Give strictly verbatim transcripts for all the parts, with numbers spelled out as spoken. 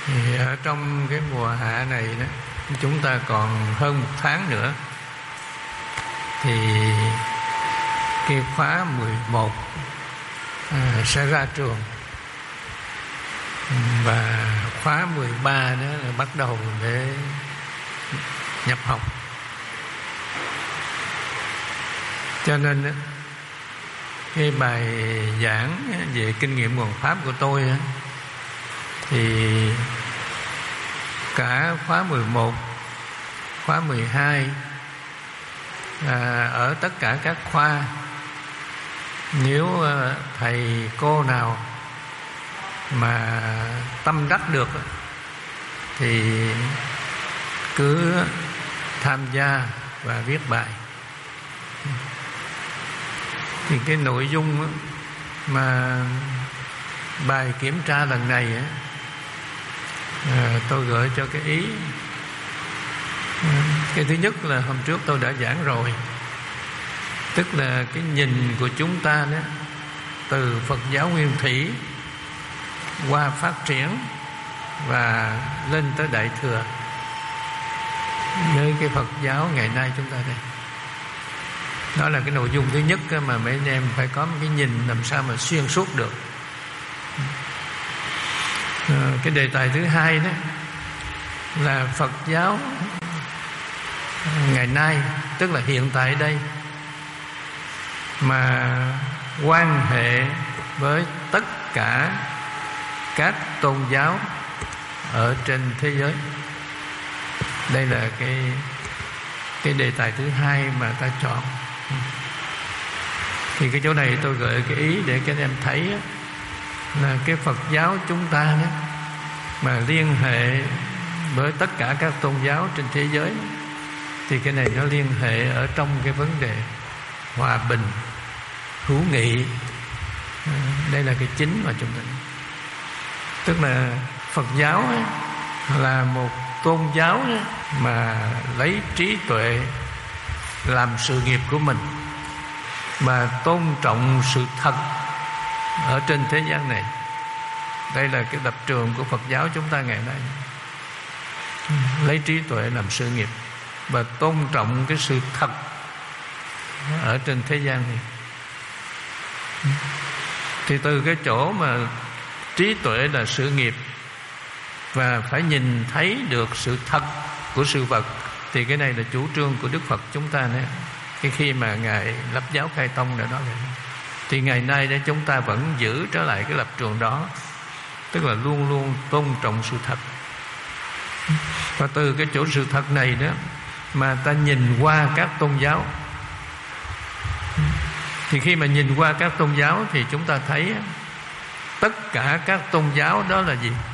Thì ở trong cái mùa hạ này đó, chúng ta còn hơn một tháng nữa thì cái khóa mười một à, sẽ ra trường, và khóa mười ba đó là bắt đầu để nhập học. Cho nên đó, cái bài giảng về kinh nghiệm nguồn pháp của tôi đó, thì cả khóa mười một, khóa mười hai, à, ở tất cả các khoa, nếu thầy cô nào mà tâm đắc được thì cứ tham gia và viết bài. Thì cái nội dung mà bài kiểm tra lần này à, tôi gửi cho cái ý. Cái thứ nhất là hôm trước tôi đã giảng rồi, tức là cái nhìn của chúng ta đó, từ Phật giáo nguyên thủy qua phát triển và lên tới Đại Thừa, với cái Phật giáo ngày nay chúng ta đây. Đó là cái nội dung thứ nhất mà mấy anh em phải có một cái nhìn làm sao mà xuyên suốt được. À, cái đề tài thứ hai đó là Phật giáo ngày nay, tức là hiện tại đây, mà quan hệ với tất cả các tôn giáo ở trên thế giới. Đây là cái cái đề tài thứ hai mà ta chọn. Thì cái chỗ này tôi gợi cái ý để các em thấy là cái Phật giáo chúng ta đó mà liên hệ với tất cả các tôn giáo trên thế giới, thì cái này nó liên hệ ở trong cái vấn đề hòa bình, hữu nghị. Đây là cái chính mà chúng ta, tức là Phật giáo ấy, là một tôn giáo ấy, mà lấy trí tuệ làm sự nghiệp của mình, mà tôn trọng sự thật ở trên thế gian này. Đây là cái lập trường của Phật giáo chúng ta ngày nay, lấy trí tuệ làm sự nghiệp và tôn trọng cái sự thật ở trên thế gian này. Thì từ cái chỗ mà trí tuệ là sự nghiệp và phải nhìn thấy được sự thật của sự vật, thì cái này là chủ trương của Đức Phật chúng ta nữa. Cái khi mà Ngài lập giáo khai tông đã nói vậy, thì ngày nay để chúng ta vẫn giữ trở lại cái lập trường đó, tức là luôn luôn tôn trọng sự thật. Và từ cái chỗ sự thật này đó mà ta nhìn qua các tôn giáo, thì khi mà nhìn qua các tôn giáo thì chúng ta thấy tất cả các tôn giáo đó là gì?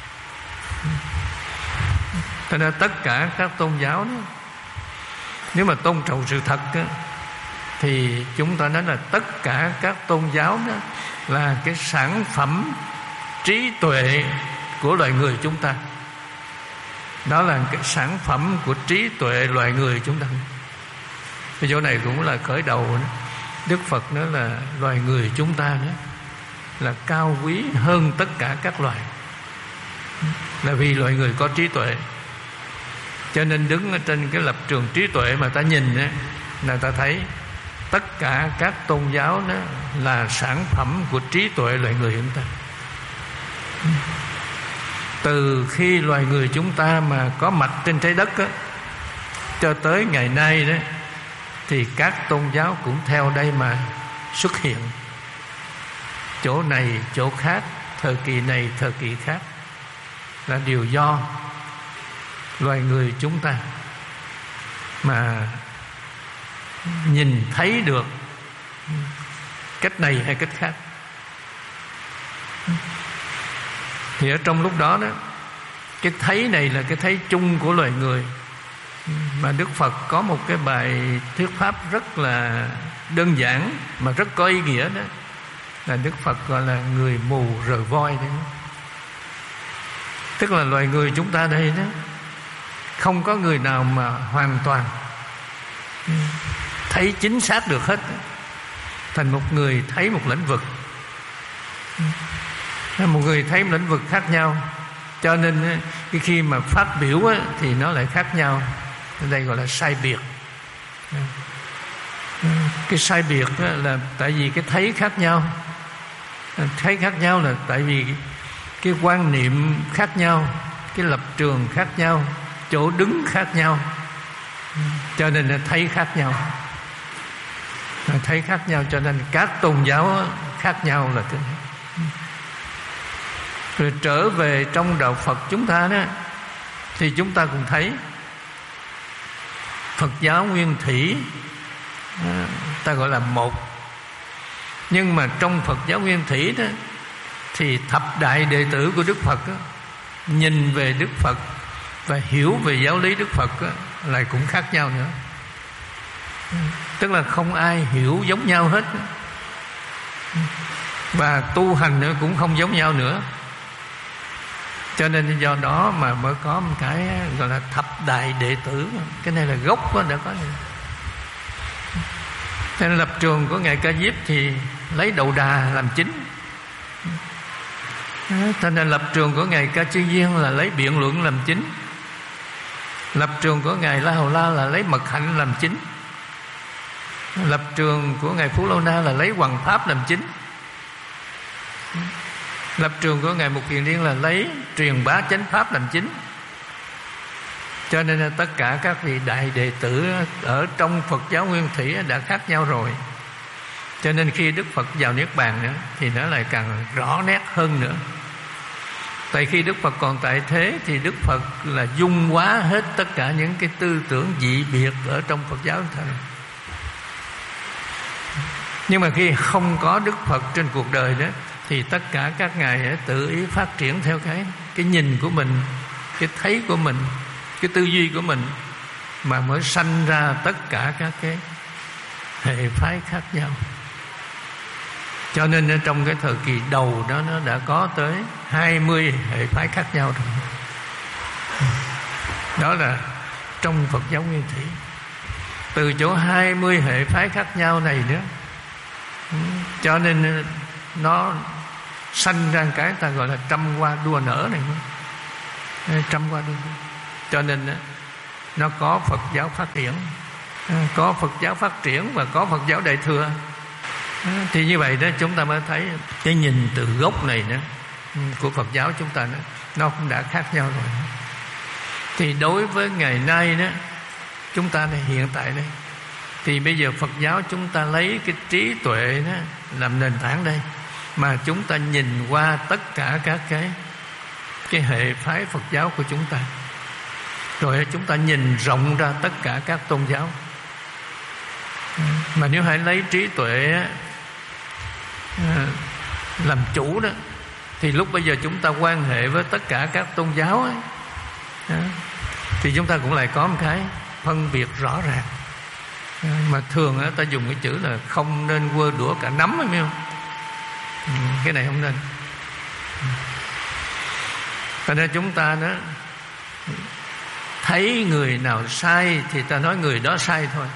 Thế nên tất cả các tôn giáo đó, nếu mà tôn trọng sự thật đó, thì chúng ta nói là tất cả các tôn giáo đó là cái sản phẩm trí tuệ của loài người chúng ta. Đó là cái sản phẩm của trí tuệ loài người chúng ta. Cái chỗ này cũng là khởi đầu đó. Đức Phật nói là loài người chúng ta đó là cao quý hơn tất cả các loài, là vì loài người có trí tuệ. Cho nên đứng ở trên cái lập trường trí tuệ mà ta nhìn ấy, là ta thấy tất cả các tôn giáo đó là sản phẩm của trí tuệ loài người chúng ta. Từ khi loài người chúng ta mà có mặt trên trái đất á, cho tới ngày nay đó, thì các tôn giáo cũng theo đây mà xuất hiện. Chỗ này, chỗ khác, thời kỳ này, thời kỳ khác, là điều do loài người chúng ta mà nhìn thấy được cách này hay cách khác. Thì ở trong lúc đó đó, cái thấy này là cái thấy chung của loài người. Mà Đức Phật có một cái bài thuyết pháp rất là đơn giản mà rất có ý nghĩa đó, là Đức Phật gọi là người mù rờ voi đấy. Tức là loài người chúng ta đây đó, không có người nào mà hoàn toàn thấy chính xác được hết. Thành một người thấy một lĩnh vực, một người thấy một lĩnh vực khác nhau, Cho nên cái khi mà phát biểu á, thì nó lại khác nhau. Ở đây gọi là sai biệt. Cái sai biệt là tại vì cái thấy khác nhau. Thấy khác nhau là tại vì cái quan niệm khác nhau, cái lập trường khác nhau, chỗ đứng khác nhau, cho nên là thấy khác nhau. Thấy khác nhau cho nên các tôn giáo khác nhau là thế. Rồi trở về trong đạo Phật chúng ta đó, thì chúng ta cũng thấy Phật giáo nguyên thủy ta gọi là một. Nhưng mà trong Phật giáo nguyên thủy đó, thì thập đại đệ tử của Đức Phật đó, nhìn về Đức Phật và hiểu về giáo lý Đức Phật đó, lại cũng khác nhau nữa. Tức là không ai hiểu giống nhau hết, và tu hành nữa cũng không giống nhau nữa. Cho nên do đó mà mới có một cái gọi là thập đại đệ tử. Cái này là gốc đó, đã có gì. Nên lập trường của Ngài Ca Diếp thì lấy Đầu Đà làm chính. Cho nên lập trường của Ngài Ca Chư Viên là lấy biện luận làm chính. Lập trường của Ngài La Hầu La là lấy mật hạnh làm chính. Lập trường của Ngài Phú Lâu Na là lấy hoằng pháp làm chính. Lập trường của Ngài Mục Kiền Liên là lấy truyền bá chánh pháp làm chính. Cho nên là tất cả các vị đại đệ tử ở trong Phật giáo nguyên thủy đã khác nhau rồi. Cho nên khi Đức Phật vào Niết Bàn nữa, thì nó lại càng rõ nét hơn nữa. Tại khi Đức Phật còn tại thế thì Đức Phật là dung hóa hết tất cả những cái tư tưởng dị biệt ở trong Phật giáo thôi. Nhưng mà khi không có Đức Phật trên cuộc đời đó, thì tất cả các ngài tự ý phát triển theo cái cái nhìn của mình, cái thấy của mình, cái tư duy của mình, mà mới sanh ra tất cả các cái hệ phái khác nhau. Cho nên trong cái thời kỳ đầu đó nó đã có tới hai mươi hệ phái khác nhau rồi. Đó là trong Phật giáo nguyên thủy. Từ chỗ hai mươi hệ phái khác nhau này nữa, cho nên nó sanh ra cái ta gọi là trăm hoa đua nở này. Trăm hoa đua nở. Cho nên nó có Phật giáo phát triển, có Phật giáo phát triển và có Phật giáo đại thừa. Thì như vậy đó chúng ta mới thấy cái nhìn từ gốc này nữa của Phật giáo chúng ta đó, nó cũng đã khác nhau rồi. Thì đối với ngày nay đó, chúng ta này hiện tại đây, thì bây giờ Phật giáo chúng ta lấy cái trí tuệ đó làm nền tảng đây, mà chúng ta nhìn qua tất cả các cái cái hệ phái Phật giáo của chúng ta, rồi chúng ta nhìn rộng ra tất cả các tôn giáo. Mà nếu hãy lấy trí tuệ làm chủ đó, thì lúc bây giờ chúng ta quan hệ với tất cả các tôn giáo ấy, thì chúng ta cũng lại có một cái phân biệt rõ ràng. Mà thường ta dùng cái chữ là không nên quơ đũa cả nắm, phải không? Cái này không nên. Cho nên chúng ta đó thấy người nào sai thì ta nói người đó sai thôi,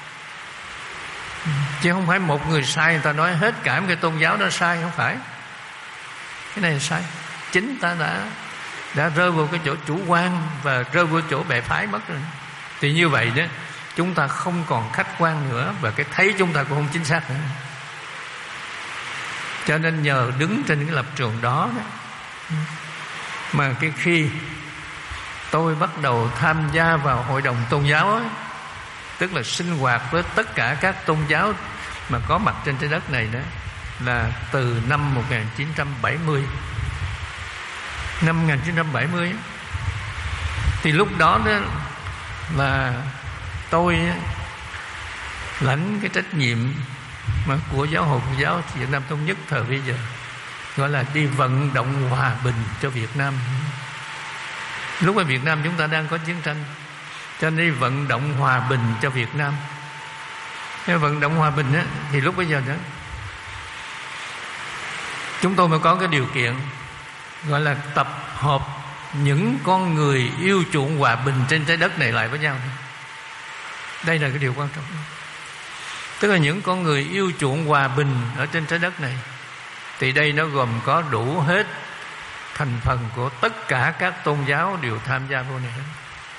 chứ không phải một người sai người ta nói hết cả một cái tôn giáo đó sai. Không phải. Cái này là sai. Chính ta đã đã rơi vào cái chỗ chủ quan và rơi vào chỗ bè phái mất rồi. Thì như vậy đó, chúng ta không còn khách quan nữa, và cái thấy chúng ta cũng không chính xác nữa. Cho nên nhờ đứng trên cái lập trường đó, đó mà cái khi tôi bắt đầu tham gia vào hội đồng tôn giáo ấy, tức là sinh hoạt với tất cả các tôn giáo mà có mặt trên trái đất này đó, là từ năm một nghìn chín trăm bảy mươi. Năm một nghìn chín trăm bảy mươi ấy, thì lúc đó đó là tôi lãnh cái trách nhiệm mà của Giáo hội Phật giáo Việt Nam Thống Nhất thời bây giờ, gọi là đi vận động hòa bình cho Việt Nam. Lúc ở Việt Nam chúng ta đang có chiến tranh, cho nên đi vận động hòa bình cho Việt Nam. Cái vận động hòa bình á, thì lúc bây giờ đó chúng tôi mới có cái điều kiện gọi là tập hợp những con người yêu chuộng hòa bình trên trái đất này lại với nhau. Đây là cái điều quan trọng. Tức là những con người yêu chuộng hòa bình ở trên trái đất này, thì đây nó gồm có đủ hết thành phần của tất cả các tôn giáo đều tham gia vô này hết.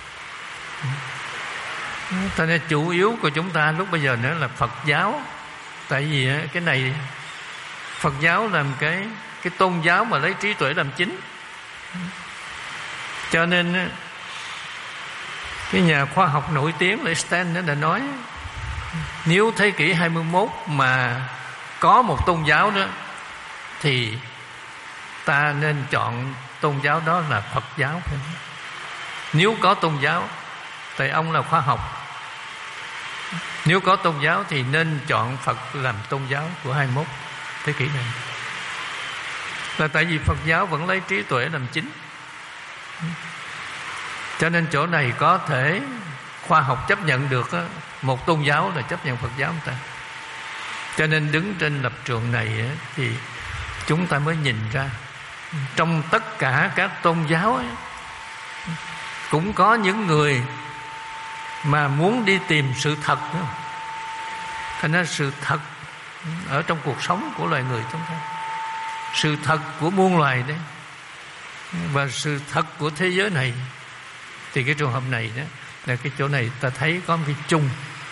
Cho nên chủ yếu của chúng ta lúc bây giờ nữa là Phật giáo. Tại vì cái này Phật giáo làm cái cái tôn giáo mà lấy trí tuệ làm chính. Cho nên cái nhà khoa học nổi tiếng là Einstein đã nói, nếu thế kỷ hai mươi mốt mà có một tôn giáo nữa thì ta nên chọn tôn giáo đó là Phật giáo. Nếu có tôn giáo, tại ông là khoa học, nếu có tôn giáo thì nên chọn Phật làm tôn giáo của hai mươi mốt thế kỷ này. Là tại vì Phật giáo vẫn lấy trí tuệ làm chính. Cho nên chỗ này có thể khoa học chấp nhận được một tôn giáo là chấp nhận Phật giáo chúng ta. Cho nên đứng trên lập trường này thì chúng ta mới nhìn ra trong tất cả các tôn giáo ấy, cũng có những người mà muốn đi tìm sự thật nữa. Thành ra sự thật ở trong cuộc sống của loài người chúng ta, sự thật của muôn loài đấy, và sự thật của thế giới này, thì cái trường hợp này đó là cái chỗ này ta thấy có một cái chung.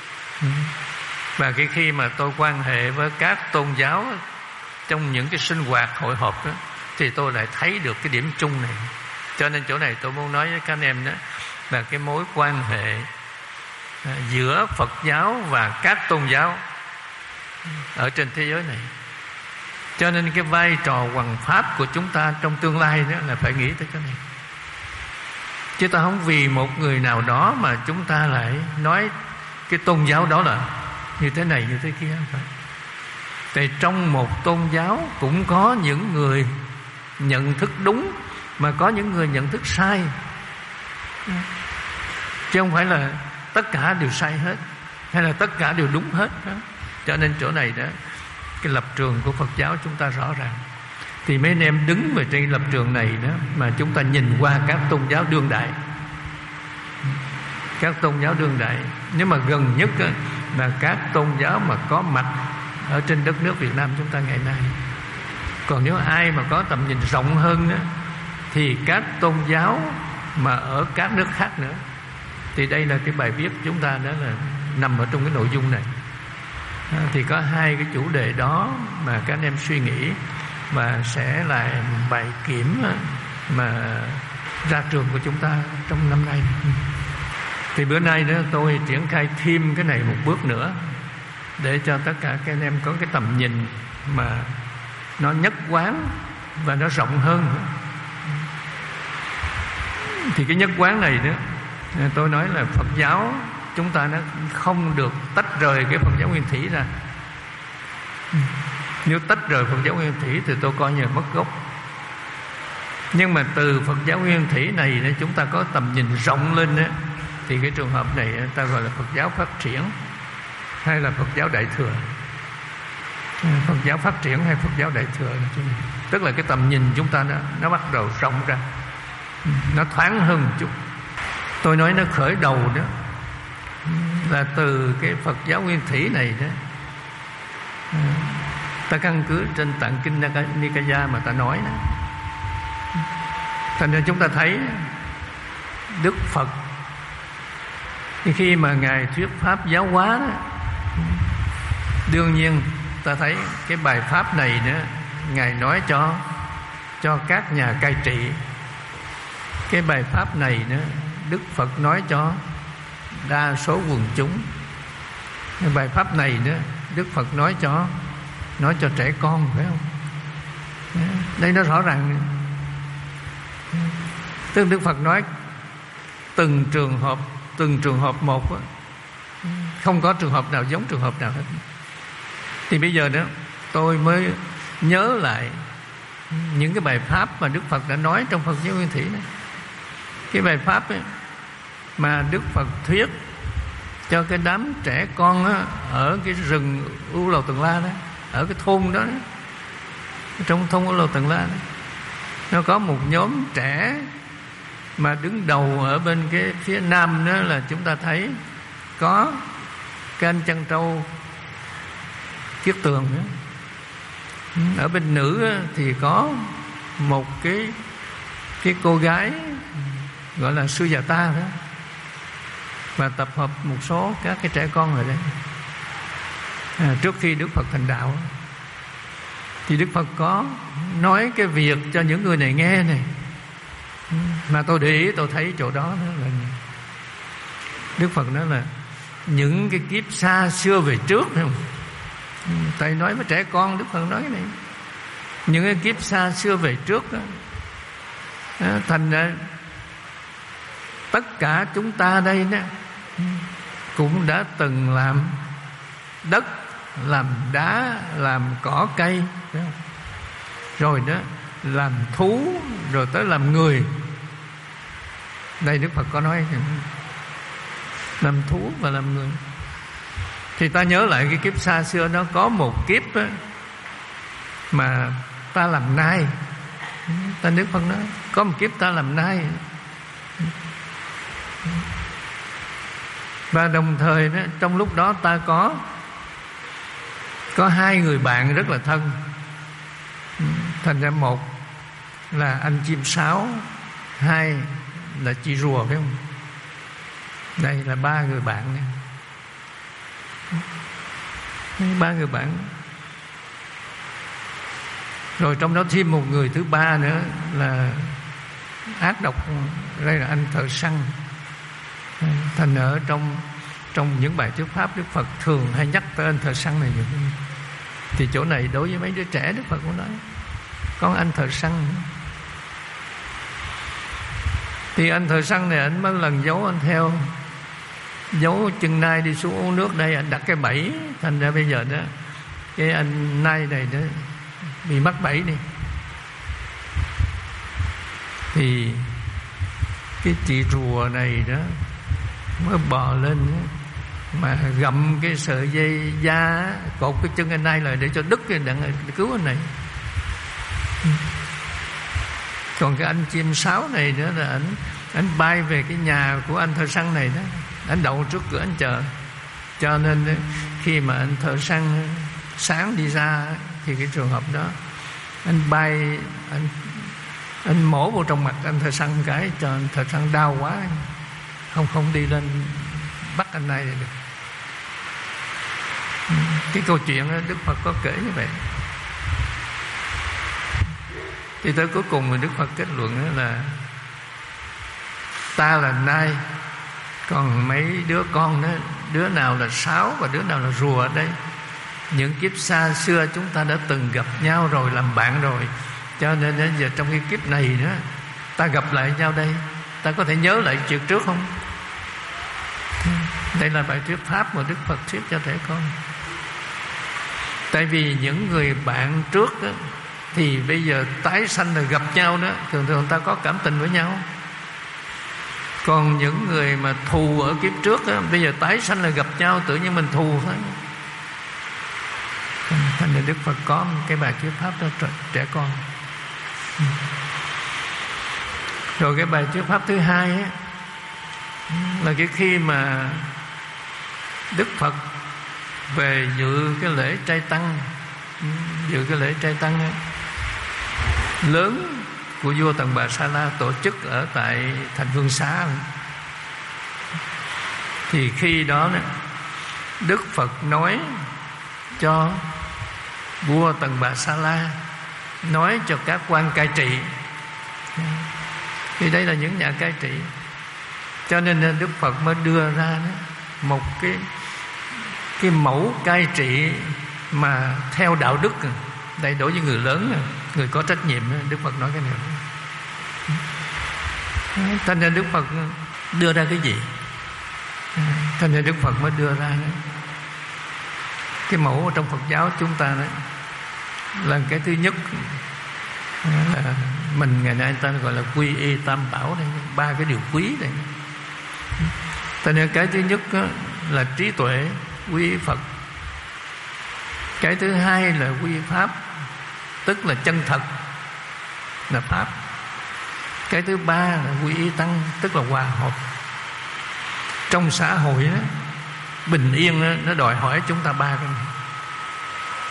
Và cái khi mà tôi quan hệ với các tôn giáo trong những cái sinh hoạt hội họp đó, thì tôi lại thấy được cái điểm chung này. Cho nên chỗ này tôi muốn nói với các anh em đó là cái mối quan hệ giữa Phật giáo và các tôn giáo ở trên thế giới này. Cho nên cái vai trò hoằng pháp của chúng ta trong tương lai đó là phải nghĩ tới cái này. Chứ ta không vì một người nào đó mà chúng ta lại nói cái tôn giáo đó là như thế này như thế kia, không phải. Tại trong một tôn giáo cũng có những người nhận thức đúng, mà có những người nhận thức sai, chứ không phải là tất cả đều sai hết, hay là tất cả đều đúng hết đó. Cho nên chỗ này đó, cái lập trường của Phật giáo chúng ta rõ ràng. Thì mấy anh em đứng về trên lập trường này đó, mà chúng ta nhìn qua các tôn giáo đương đại, các tôn giáo đương đại, nếu mà gần nhất đó, là các tôn giáo mà có mặt ở trên đất nước Việt Nam chúng ta ngày nay. Còn nếu ai mà có tầm nhìn rộng hơn đó, thì các tôn giáo mà ở các nước khác nữa. Thì đây là cái bài viết chúng ta đó là nằm ở trong cái nội dung này. Thì có hai cái chủ đề đó mà các anh em suy nghĩ, và sẽ là bài kiểm mà ra trường của chúng ta trong năm nay. Thì bữa nay đó tôi triển khai thêm cái này một bước nữa, để cho tất cả các anh em có cái tầm nhìn mà nó nhất quán và nó rộng hơn. Thì cái nhất quán này đó, tôi nói là Phật giáo chúng ta nó không được tách rời cái Phật giáo nguyên thủy ra. Nếu tách rời Phật giáo nguyên thủy thì tôi coi như mất gốc. Nhưng mà từ Phật giáo nguyên thủy này để chúng ta có tầm nhìn rộng lên đó, thì cái trường hợp này ta gọi là Phật giáo phát triển hay là Phật giáo đại thừa. Phật giáo phát triển hay Phật giáo đại thừa, tức là cái tầm nhìn chúng ta nó, nó bắt đầu rộng ra, nó thoáng hơn một chút. Tôi nói nó khởi đầu đó là từ cái Phật giáo nguyên thủy này đó, ta căn cứ trên Tạng Kinh Nikaya mà ta nói đó. Thành ra chúng ta thấy Đức Phật khi mà Ngài thuyết pháp giáo hóa đó, đương nhiên ta thấy cái bài pháp này nữa Ngài nói cho cho các nhà cai trị. Cái bài pháp này nữa Đức Phật nói cho đa số quần chúng. Cái bài pháp này nữa Đức Phật nói cho nói cho trẻ con, phải không? Đây nó rõ ràng. Tức Đức Phật nói từng trường hợp từng trường hợp một đó, không có trường hợp nào giống trường hợp nào hết. Thì bây giờ đó tôi mới nhớ lại những cái bài pháp mà Đức Phật đã nói trong Phật giáo nguyên thủy này. Cái bài pháp ấy, mà Đức Phật thuyết cho cái đám trẻ con á, ở cái rừng U Lầu Tần La đó, ở cái thôn đó, đó trong thôn U Lầu Tần La đó, nó có một nhóm trẻ mà đứng đầu ở bên cái phía nam đó là chúng ta thấy có cái anh chăn trâu Kiết Tường đó. Ở bên nữ thì có một cái cái cô gái gọi là Sujata đó, và tập hợp một số các cái trẻ con rồi đấy. À, trước khi Đức Phật thành đạo thì Đức Phật có nói cái việc cho những người này nghe này, mà tôi để ý tôi thấy chỗ đó, đó là Đức Phật nói là những cái kiếp xa xưa về trước, thấy không? Tại nói với trẻ con, Đức Phật nói cái này, những cái kiếp xa xưa về trước đó, đó, thành ra tất cả chúng ta đây đó cũng đã từng làm đất, làm đá, làm cỏ cây, rồi đó làm thú, rồi tới làm người. Đây Đức Phật có nói làm thú và làm người. Thì ta nhớ lại cái kiếp xa xưa, nó có một kiếp đó, mà ta làm nai. Ta Đức Phật nói có một kiếp ta làm nai. Và đồng thời đó, trong lúc đó ta có Có hai người bạn rất là thân. Thành ra một là anh chim sáo, hai là chị rùa, phải không? Đây là ba người bạn này. Ba người bạn. Rồi trong đó thêm một người thứ ba nữa là ác độc. Đây là anh thợ săn. Thành ở trong Trong những bài thuyết pháp, Đức Phật thường hay nhắc tới anh thợ săn này nhiều. Thì chỗ này đối với mấy đứa trẻ, Đức Phật cũng nói có anh thợ săn. Thì anh thợ săn này, anh mới lần giấu, anh theo giấu chân nai đi xuống uống nước. Đây anh đặt cái bẫy. Thành ra bây giờ đó cái anh nai này đó bị mắc bẫy đi. Thì cái chị rùa này đó mới bò lên mà gặm cái sợi dây da cột cái chân anh này lại để cho đứt cái đặng cứu anh này. Còn cái anh chim sáo này nữa là anh anh bay về cái nhà của anh thợ săn này đó, anh đậu trước cửa anh chờ. Cho nên khi mà anh thợ săn sáng đi ra thì cái trường hợp đó anh bay, anh anh mổ vào trong mặt anh thợ săn cái, cho anh thợ săn đau quá, không không đi lên bắt anh này được. Cái câu chuyện đó, Đức Phật có kể như vậy. Thì tới cuối cùng thì Đức Phật kết luận đó là ta là nai, còn mấy đứa con đó, đứa nào là sáo và đứa nào là rùa ở đây. Những kiếp xa xưa chúng ta đã từng gặp nhau rồi, làm bạn rồi. Cho nên đến giờ trong cái kiếp này đó, ta gặp lại nhau đây, ta có thể nhớ lại chuyện trước không? Đây là bài thuyết pháp mà Đức Phật thuyết cho trẻ con. Tại vì những người bạn trước đó, thì bây giờ tái sanh là gặp nhau đó, thường thường ta có cảm tình với nhau. Còn những người mà thù ở kiếp trước đó, bây giờ tái sanh là gặp nhau, tự nhiên mình thù thôi. Thành ra Đức Phật có cái bài thuyết pháp cho trẻ con. Rồi cái bài thuyết pháp thứ hai ấy, là cái khi mà Đức Phật về dự cái lễ trai tăng, dự cái lễ trai tăng ấy, lớn của vua Tần Bà Sa La tổ chức ở tại thành Vương Xá. Thì khi đó Đức Phật nói cho vua Tần Bà Sa La, nói cho các quan cai trị. Thì đây là những nhà cai trị. Cho nên Đức Phật mới đưa ra một cái cái mẫu cai trị mà theo đạo đức. Đây đối với người lớn, người có trách nhiệm, Đức Phật nói cái này. Thành ra Đức Phật đưa ra cái gì? Thành ra Đức Phật mới đưa ra cái mẫu trong Phật giáo chúng ta đó, là cái thứ nhất là mình ngày nay ta gọi là quy y tam bảo đây, ba cái điều quý đây. Cho nên cái thứ nhất là trí tuệ, quy y Phật. Cái thứ hai là quy y Pháp, tức là chân thật là Pháp. Cái thứ ba là quy y Tăng, tức là hòa hợp. Trong xã hội đó, bình yên đó, nó đòi hỏi chúng ta ba cái này.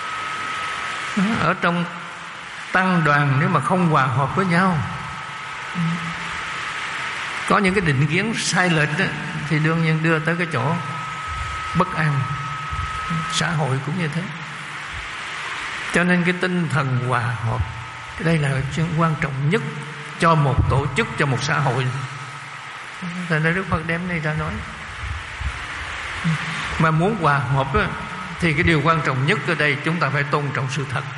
Ở trong tăng đoàn nếu mà không hòa hợp với nhau Có những cái định kiến sai lệch đó, thì đương nhiên đưa tới cái chỗ bất an. Xã hội cũng như thế. Cho nên cái tinh thần hòa hợp, đây là chuyện quan trọng nhất cho một tổ chức, cho một xã hội. Tại nên Đức Phật đem này ra nói. Mà muốn hòa hợp á, thì cái điều quan trọng nhất ở đây chúng ta phải tôn trọng sự thật.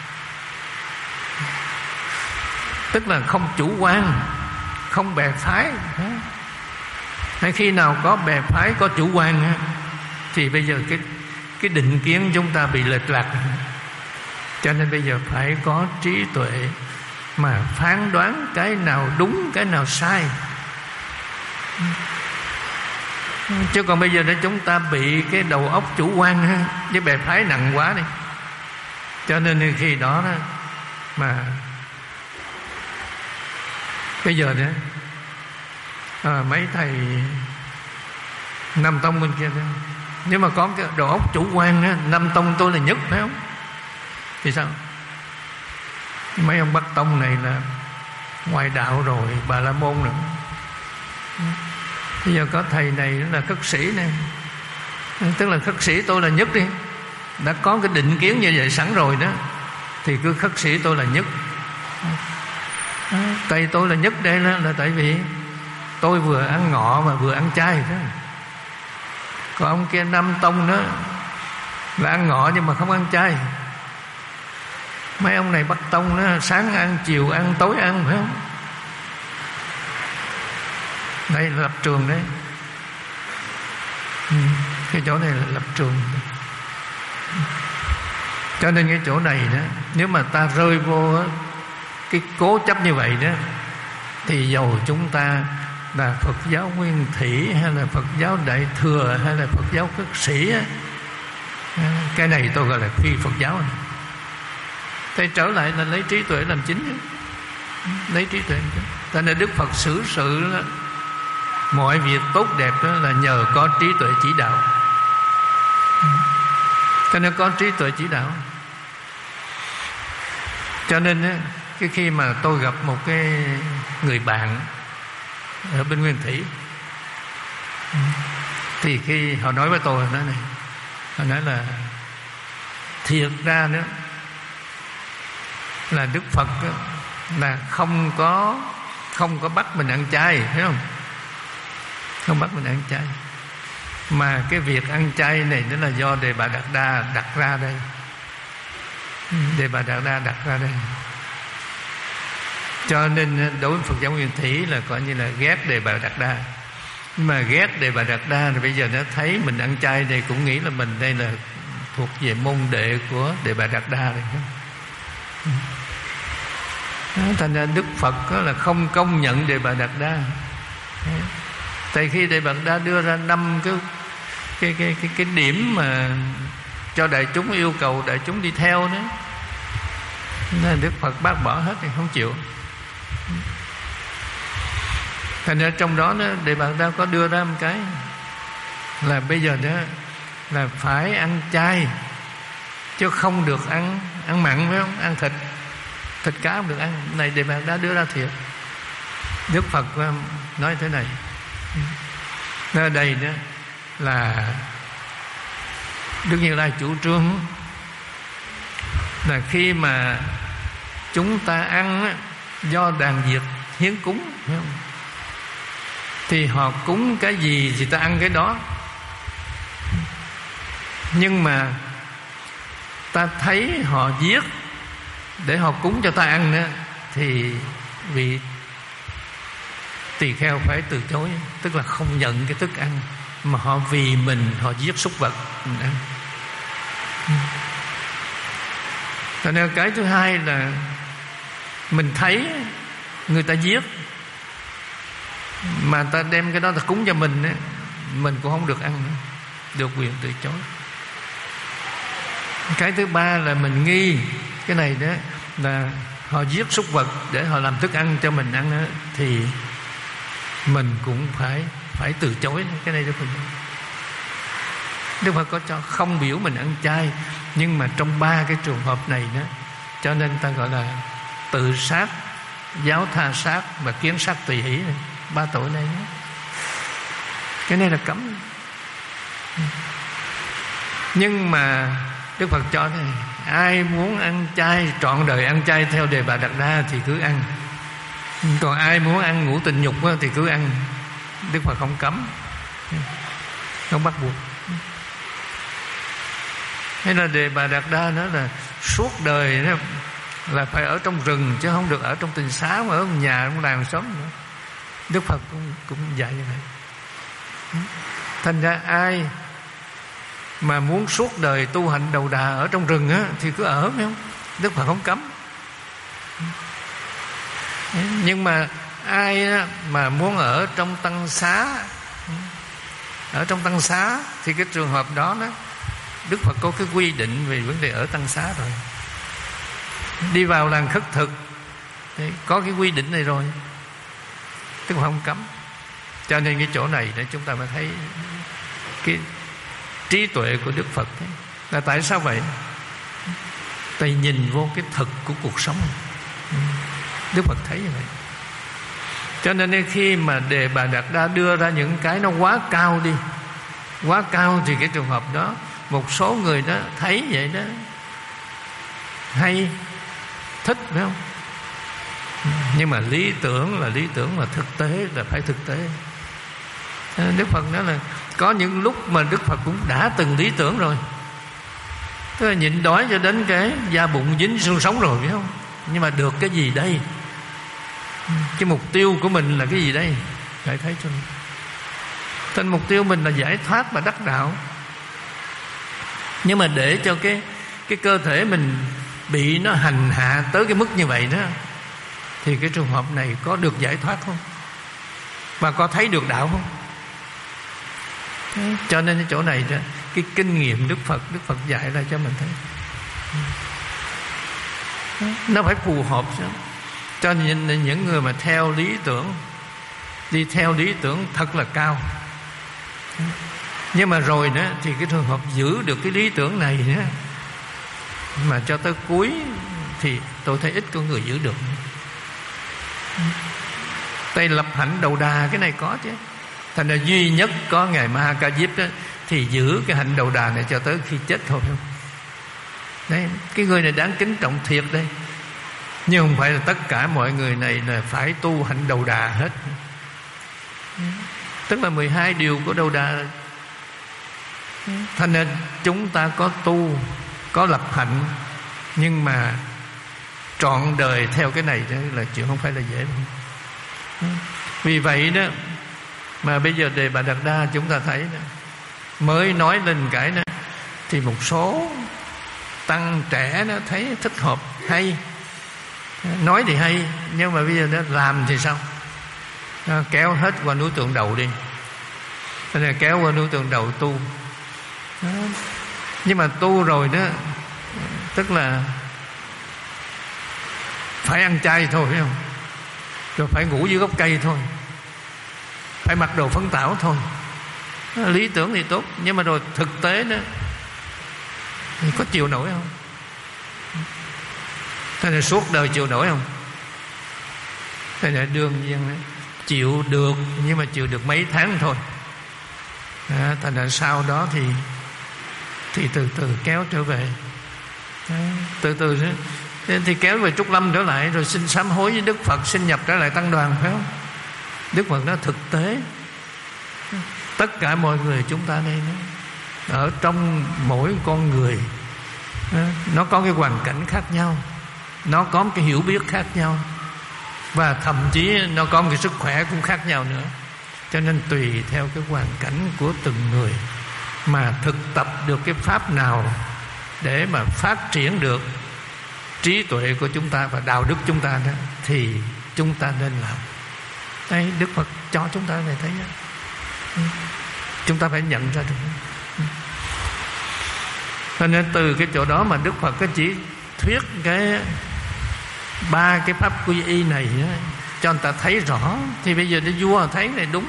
Tức là không chủ quan, không bè phái. Hay khi nào có bè phái, có chủ quan á, thì bây giờ cái cái định kiến chúng ta bị lệch lạc. Cho nên bây giờ phải có trí tuệ mà phán đoán cái nào đúng, cái nào sai. Chứ còn bây giờ đó chúng ta bị cái đầu óc chủ quan với bè phái nặng quá đi. Cho nên khi đó, đó mà bây giờ đó à, mấy thầy Nam Tông bên kia đó, nếu mà có cái đầu óc chủ quan á, Nam Tông tôi là nhất, phải không? Thì sao? Mấy ông Bắc Tông này là ngoài đạo rồi, Bà La Môn nữa. Bây giờ có thầy này là khất sĩ này, tức là khất sĩ tôi là nhất đi. Đã có cái định kiến như vậy sẵn rồi đó, thì cứ khất sĩ tôi là nhất. Tại tôi là nhất đây là, là tại vì tôi vừa ăn ngọ mà vừa ăn chay đó. Còn ông kia Nam Tông đó là ăn ngọ nhưng mà không ăn chay. Mấy ông này Bắc Tông đó, sáng ăn, chiều ăn, tối ăn, phải không? Đây là lập trường đấy. Ừ, cái chỗ này là lập trường. Cho nên cái chỗ này đó, nếu mà ta rơi vô cái cố chấp như vậy đó, thì dầu chúng ta là Phật giáo Nguyên Thủy hay là Phật giáo Đại Thừa hay là Phật giáo khất sĩ á, cái này tôi gọi là phi Phật giáo này. Thế trở lại là lấy trí tuệ làm chính. Lấy trí tuệ làm chính. Cho nên Đức Phật xử sự đó, mọi việc tốt đẹp đó là nhờ có trí tuệ chỉ đạo. Cho nên có trí tuệ chỉ đạo. Cho nên á, cái khi mà tôi gặp một cái người bạn ở bên Nguyên Thủy, thì khi họ nói với tôi, họ nói này, họ nói là thiệt ra nữa là Đức Phật đó, là không có không có bắt mình ăn chay, thấy không? Không bắt mình ăn chay, mà cái việc ăn chay này nó là do Đề Bà Đạt Đa đặt ra đây. Đề Bà Đạt Đa đặt ra đây. Cho nên đối với Phật giáo Nguyên Thủy là coi như là ghét Đề Bà Đạt Đa. Nhưng mà ghét Đề Bà Đạt Đa thì bây giờ nó thấy mình ăn chay này cũng nghĩ là mình đây là thuộc về môn đệ của Đề Bà Đạt Đa này. Thành ra Đức Phật là không công nhận Đề Bà Đạt Đa. Tại khi Đề Bà Đạt Đa đưa ra năm cái cái cái cái cái điểm mà cho đại chúng yêu cầu đại chúng đi theo đó, nên Đức Phật bác bỏ hết thì không chịu. Thành ra trong đó, đó Đề Bà Đạt Đa có đưa ra một cái là bây giờ đó là phải ăn chay chứ không được ăn ăn mặn, phải không? Ăn thịt, thịt cá không được ăn. Này Đề Bà Đạt Đa đưa ra thiệt. Đức Phật nói thế này. Ở đây đó là Đức Như Lai chủ trương là khi mà chúng ta ăn á, do đàn Việt hiến cúng, phải không? Thì họ cúng cái gì thì ta ăn cái đó. Nhưng mà ta thấy họ giết để họ cúng cho ta ăn nữa, thì vị tỳ kheo phải từ chối, tức là không nhận cái thức ăn mà họ vì mình họ giết súc vật mình ăn. Cho nên cái thứ hai là mình thấy người ta giết mà ta đem cái đó ta cúng cho mình ấy, mình cũng không được ăn nữa, được quyền từ chối. Cái thứ ba là mình nghi cái này đó là họ giết súc vật để họ làm thức ăn cho mình ăn đó, thì mình cũng phải phải từ chối. Cái này Đức Phật Đức Phật có cho không biểu mình ăn chay, nhưng mà trong ba cái trường hợp này đó, cho nên ta gọi là tự sát giáo tha sát và kiến sát tùy hỷ này, ba tội này. Cái này là cấm. Nhưng mà Đức Phật cho thế này: ai muốn ăn chay, trọn đời ăn chay theo Đề Bà Đạt Đa thì cứ ăn. Còn ai muốn ăn ngũ tình nhục thì cứ ăn. Đức Phật không cấm, không bắt buộc. Hay là Đề Bà Đạt Đa nữa là suốt đời đó là phải ở trong rừng, chứ không được ở trong tình xá mà ở nhà, trong làng xóm nữa. Đức Phật cũng, cũng dạy như vậy. Thành ra ai mà muốn suốt đời tu hành đầu đà ở trong rừng á, thì cứ ở, phải không? Đức Phật không cấm. Nhưng mà ai mà muốn ở trong tăng xá, ở trong tăng xá thì cái trường hợp đó đó Đức Phật có cái quy định về vấn đề ở tăng xá rồi. Đi vào làng khất thực thì có cái quy định này rồi, Đức Phật không cấm. Cho nên cái chỗ này để chúng ta mới thấy cái trí tuệ của Đức Phật ấy. Là tại sao vậy? Tại nhìn vô cái thực của cuộc sống, Đức Phật thấy như vậy. Cho nên khi mà Đề Bà Đạt Đa đưa ra những cái nó quá cao đi, quá cao thì cái trường hợp đó một số người đó thấy vậy đó hay, thích, phải không? Nhưng mà lý tưởng là lý tưởng, mà thực tế là phải thực tế. Đức Phật nói là có những lúc mà Đức Phật cũng đã từng lý tưởng rồi, tức là nhịn đói cho đến cái da bụng dính xương sống rồi, phải không? Nhưng mà được cái gì đây? Cái mục tiêu của mình là cái gì đây? Phải thấy cho mình. Tên mục tiêu mình là giải thoát và đắc đạo. Nhưng mà để cho cái cái cơ thể mình bị nó hành hạ tới cái mức như vậy đó, thì cái trường hợp này có được giải thoát không? Và có thấy được đạo không? Thế, cho nên cái chỗ này đó, cái kinh nghiệm Đức Phật Đức Phật dạy ra cho mình thấy nó phải phù hợp chứ. Cho nên những người mà theo lý tưởng, đi theo lý tưởng thật là cao, nhưng mà rồi đó thì cái trường hợp giữ được cái lý tưởng này đó, mà cho tới cuối thì tôi thấy ít có người giữ được. Tay lập hạnh đầu đà cái này có chứ. Thành ra duy nhất có Ngài Ma Ha Ca Diếp đó thì giữ cái hạnh đầu đà này cho tới khi chết thôi, không? Đấy, cái người này đáng kính trọng thiệt đây. Nhưng không phải là tất cả mọi người này là phải tu hạnh đầu đà hết. Tức là mười hai điều của đầu đà. Thành nên chúng ta có tu, có lập hạnh, nhưng mà trọn đời theo cái này đó là chuyện không phải là dễ đâu. Vì vậy đó mà bây giờ Đề Bà Đạt Đa chúng ta thấy đó, mới nói lên cái đó thì một số tăng trẻ nó thấy thích hợp, hay, nói thì hay, nhưng mà bây giờ nó làm thì sao? Nó kéo hết qua núi Tượng Đầu đi, cho nên kéo qua núi Tượng Đầu tu. Đó. Nhưng mà tu rồi đó, tức là phải ăn chay thôi, phải không? Rồi phải ngủ dưới gốc cây thôi, phải mặc đồ phấn tảo thôi. Lý tưởng thì tốt, nhưng mà rồi thực tế đó thì có chịu nổi không? Thế là suốt đời chịu nổi không? Thế là đương nhiên đó, chịu được, nhưng mà chịu được mấy tháng thôi. À, thành ra sau đó thì thì từ từ kéo trở về. À, từ từ đó, thì kéo về Trúc Lâm trở lại, rồi xin sám hối với Đức Phật, xin nhập trở lại tăng đoàn, phải không? Đức Phật nói thực tế tất cả mọi người chúng ta đây đó, ở trong mỗi con người đó, nó có cái hoàn cảnh khác nhau, nó có một cái hiểu biết khác nhau, và thậm chí nó có một cái sức khỏe cũng khác nhau nữa. Cho nên tùy theo cái hoàn cảnh của từng người mà thực tập được cái pháp nào để mà phát triển được trí tuệ của chúng ta và đạo đức chúng ta đó, thì chúng ta nên làm. Đây, Đức Phật cho chúng ta này thấy đó. Chúng ta phải nhận ra được. Cho nên từ cái chỗ đó mà Đức Phật có chỉ thuyết cái ba cái pháp quy y này đó, cho người ta thấy rõ. Thì bây giờ cái vua thấy này đúng.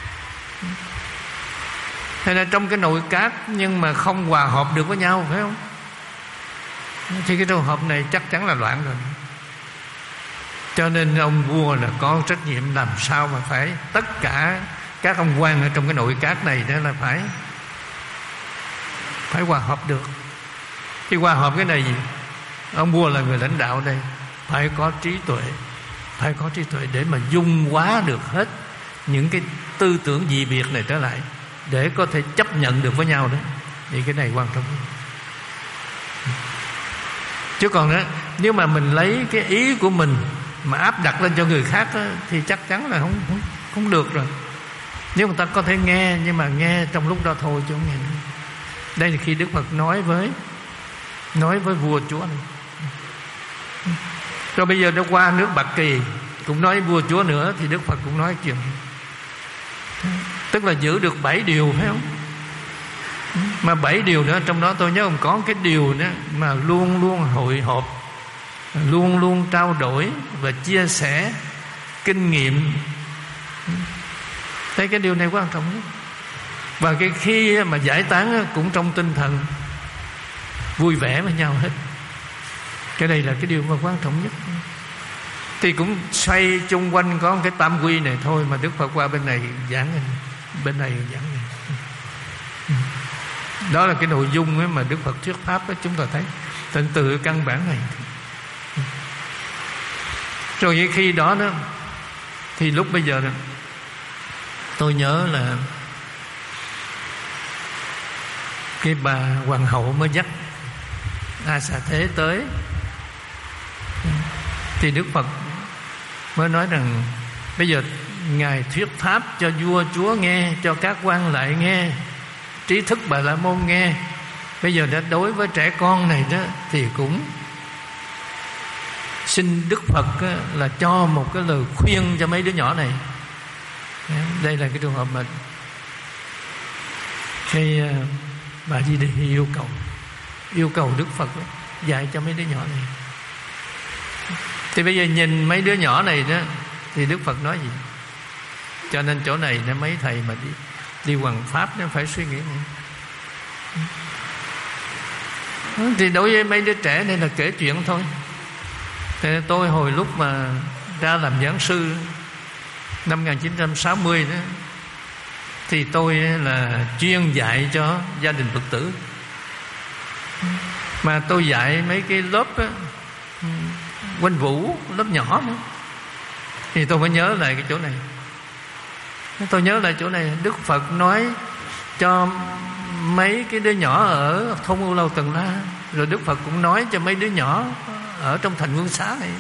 Hay là trong cái nội các nhưng mà không hòa hợp được với nhau, phải không? Thì cái trường hợp này chắc chắn là loạn rồi. Cho nên ông vua là có trách nhiệm làm sao mà phải tất cả các ông quan ở trong cái nội các này đó là phải phải hòa hợp được. Khi hòa hợp cái này gì? Ông vua là người lãnh đạo đây, phải có trí tuệ, phải có trí tuệ để mà dung hóa được hết những cái tư tưởng dị biệt này trở lại, để có thể chấp nhận được với nhau đó. Thì cái này quan trọng. Chứ còn đó, nếu mà mình lấy cái ý của mình mà áp đặt lên cho người khác đó, thì chắc chắn là không, không, không được rồi. Nếu người ta có thể nghe, nhưng mà nghe trong lúc đó thôi chứ không nghe nữa. Đây là khi Đức Phật nói với Nói với vua chúa này. Rồi bây giờ nó qua nước Bạc Kỳ, cũng nói với vua chúa nữa, thì Đức Phật cũng nói chuyện. Tức là giữ được bảy điều, phải không? Mà bảy điều nữa, trong đó tôi nhớ ông có cái điều đó mà luôn luôn hội họp, luôn luôn trao đổi và chia sẻ kinh nghiệm. Thấy cái điều này quan trọng nhất. Và cái khi mà giải tán cũng trong tinh thần vui vẻ với nhau hết. Cái này là cái điều mà quan trọng nhất. Thì cũng xoay chung quanh có cái tam quy này thôi, mà Đức Phật qua bên này giảng này, bên này giảng này. Đó là cái nội dung ấy mà Đức Phật thuyết pháp ấy, chúng ta thấy tận từ căn bản này. Rồi khi đó đó thì lúc bây giờ đó, tôi nhớ là cái bà hoàng hậu mới dắt A Xà Thế tới, thì Đức Phật mới nói rằng bây giờ Ngài thuyết pháp cho vua chúa nghe, cho các quan lại nghe, trí thức Bà La Môn nghe. Bây giờ đã đối với trẻ con này đó thì cũng xin Đức Phật là cho một cái lời khuyên cho mấy đứa nhỏ này. Đây là cái trường hợp mà khi bà Di Đề yêu cầu yêu cầu Đức Phật dạy cho mấy đứa nhỏ này. Thì bây giờ nhìn mấy đứa nhỏ này đó, thì Đức Phật nói gì? Cho nên chỗ này nó mấy thầy mà đi đi hoằng pháp nó phải suy nghĩ này. Thì đối với mấy đứa trẻ này là kể chuyện thôi. Thì tôi hồi lúc mà ra làm giảng sư năm một nghìn chín trăm sáu mươi đó, thì tôi là chuyên dạy cho gia đình Phật tử. Mà tôi dạy mấy cái lớp á, Quanh Vũ, lớp nhỏ nữa. Thì tôi mới nhớ lại cái chỗ này. Tôi nhớ lại chỗ này, Đức Phật nói cho mấy cái đứa nhỏ ở thôn Ưu Lâu Tần La, rồi Đức Phật cũng nói cho mấy đứa nhỏ ở trong thành Vương Xá này.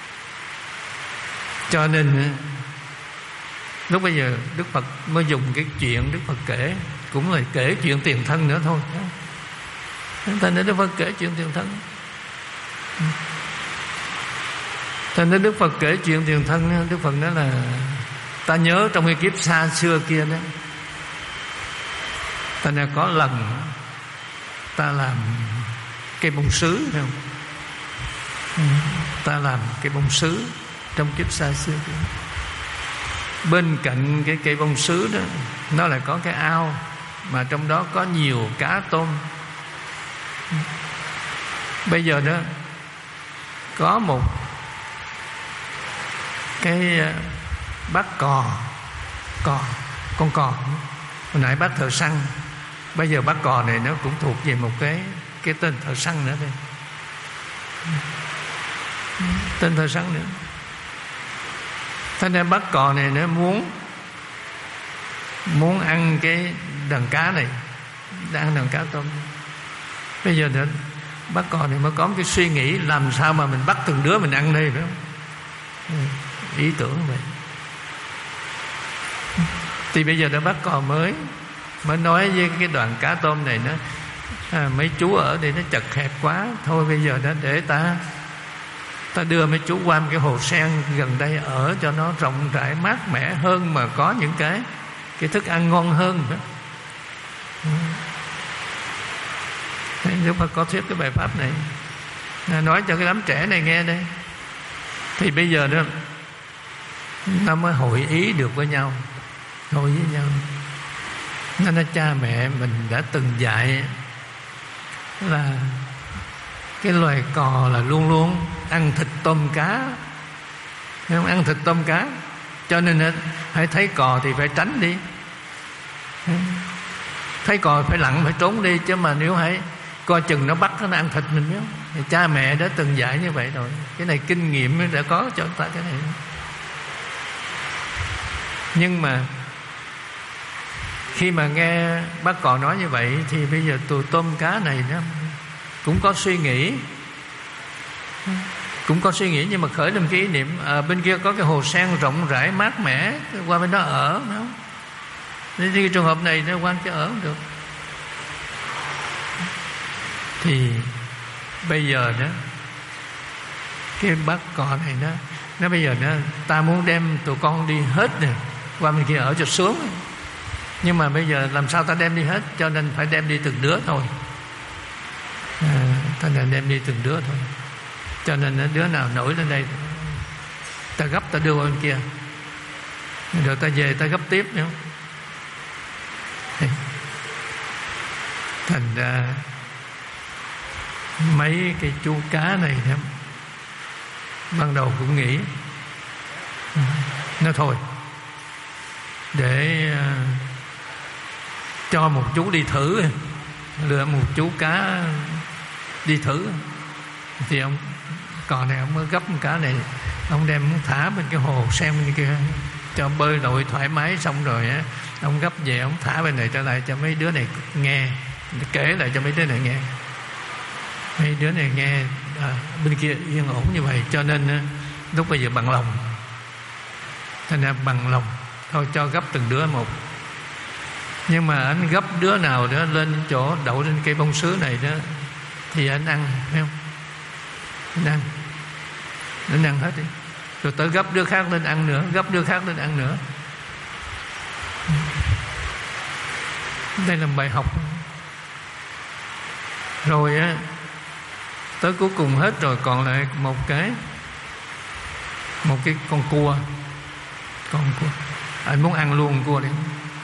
Cho nên lúc bây giờ Đức Phật mới dùng cái chuyện Đức Phật kể, cũng là kể chuyện tiền thân nữa thôi. Thành nên Đức Phật kể chuyện tiền thân. Thành nên Đức Phật kể chuyện tiền thân, Đức Phật nói là ta nhớ trong cái kiếp xa xưa kia đó, ta đã có lần ta làm cây bông sứ, phải không? Ta làm cây bông sứ trong kiếp xa xưa kia. Bên cạnh cái cây bông sứ đó, nó lại có cái ao mà trong đó có nhiều cá tôm. Bây giờ đó có một cái bác cò, cò con cò. Hồi nãy bác thợ săn, bây giờ bác cò này nó cũng thuộc về một cái cái tên thợ săn nữa đây. Tên thợ săn nữa. Thế nên bác cò này nó muốn muốn ăn cái đàn cá này, đang ăn đàn cá tôm. Bây giờ đó, bác cò này mới có một cái suy nghĩ làm sao mà mình bắt từng đứa mình ăn đây, phải không? Ý tưởng vậy. Thì bây giờ đó bác cò mới mới nói với cái đoàn cá tôm này nó à, mấy chú ở đây nó chật hẹp quá, thôi bây giờ đó để ta ta đưa mấy chú qua một cái hồ sen gần đây ở cho nó rộng rãi mát mẻ hơn, mà có những cái cái thức ăn ngon hơn nữa. Nếu mà có thuyết cái bài pháp này, nói cho cái đám trẻ này nghe đây. Thì bây giờ đó nó mới hội ý được với nhau, hội với nhau. Nên là cha mẹ mình đã từng dạy là cái loài cò là luôn luôn ăn thịt tôm cá, không ăn thịt tôm cá. Cho nên hãy thấy cò thì phải tránh đi, thấy cò phải lặn, phải trốn đi. Chứ mà nếu hãy coi chừng nó bắt nó ăn thịt mình biết không? Cha mẹ đã từng dạy như vậy rồi. Cái này kinh nghiệm đã có cho ta cái này. Nhưng mà khi mà nghe bác cò nói như vậy thì bây giờ tụi tôm cá này nó cũng có suy nghĩ, cũng có suy nghĩ nhưng mà khởi lên cái ý niệm à, bên kia có cái hồ sen rộng rãi mát mẻ, qua bên đó ở, phải không? Nên cái trường hợp này nó quan cho ở không được. Thì bây giờ đó cái bác cò này nó nó bây giờ nó ta muốn đem tụi con đi hết nè, qua bên kia ở cho sướng. Nhưng mà bây giờ làm sao ta đem đi hết, cho nên phải đem đi từng đứa thôi. À, ta nên đem đi từng đứa thôi. Cho nên đứa nào nổi lên đây ta gấp ta đưa qua bên kia, rồi ta về ta gấp tiếp nữa. Thành ra mấy cái chú cá này đó, ban đầu cũng nghĩ nó thôi để cho một chú đi thử, lựa một chú cá đi thử. Thì ông cò này ông mới gấp một cá này, ông đem thả bên cái hồ sen bên kia cho bơi lội thoải mái. Xong rồi á, ông gấp về ông thả bên này trở lại cho mấy đứa này nghe, kể lại cho mấy đứa này nghe. Mấy đứa này nghe à, bên kia yên ổn như vậy, cho nên á, lúc bây giờ bằng lòng. Thành ra bằng lòng thôi cho gấp từng đứa một. Nhưng mà anh gấp đứa nào đó lên chỗ đậu trên cây bông sứ này đó thì anh ăn, thấy không? Anh ăn, anh ăn hết đi. Rồi tới gấp đứa khác lên ăn nữa, gấp đứa khác lên ăn nữa. Đây là bài học. Rồi á, tới cuối cùng hết rồi còn lại một cái một cái con cua. Con cua anh muốn ăn luôn cua đi.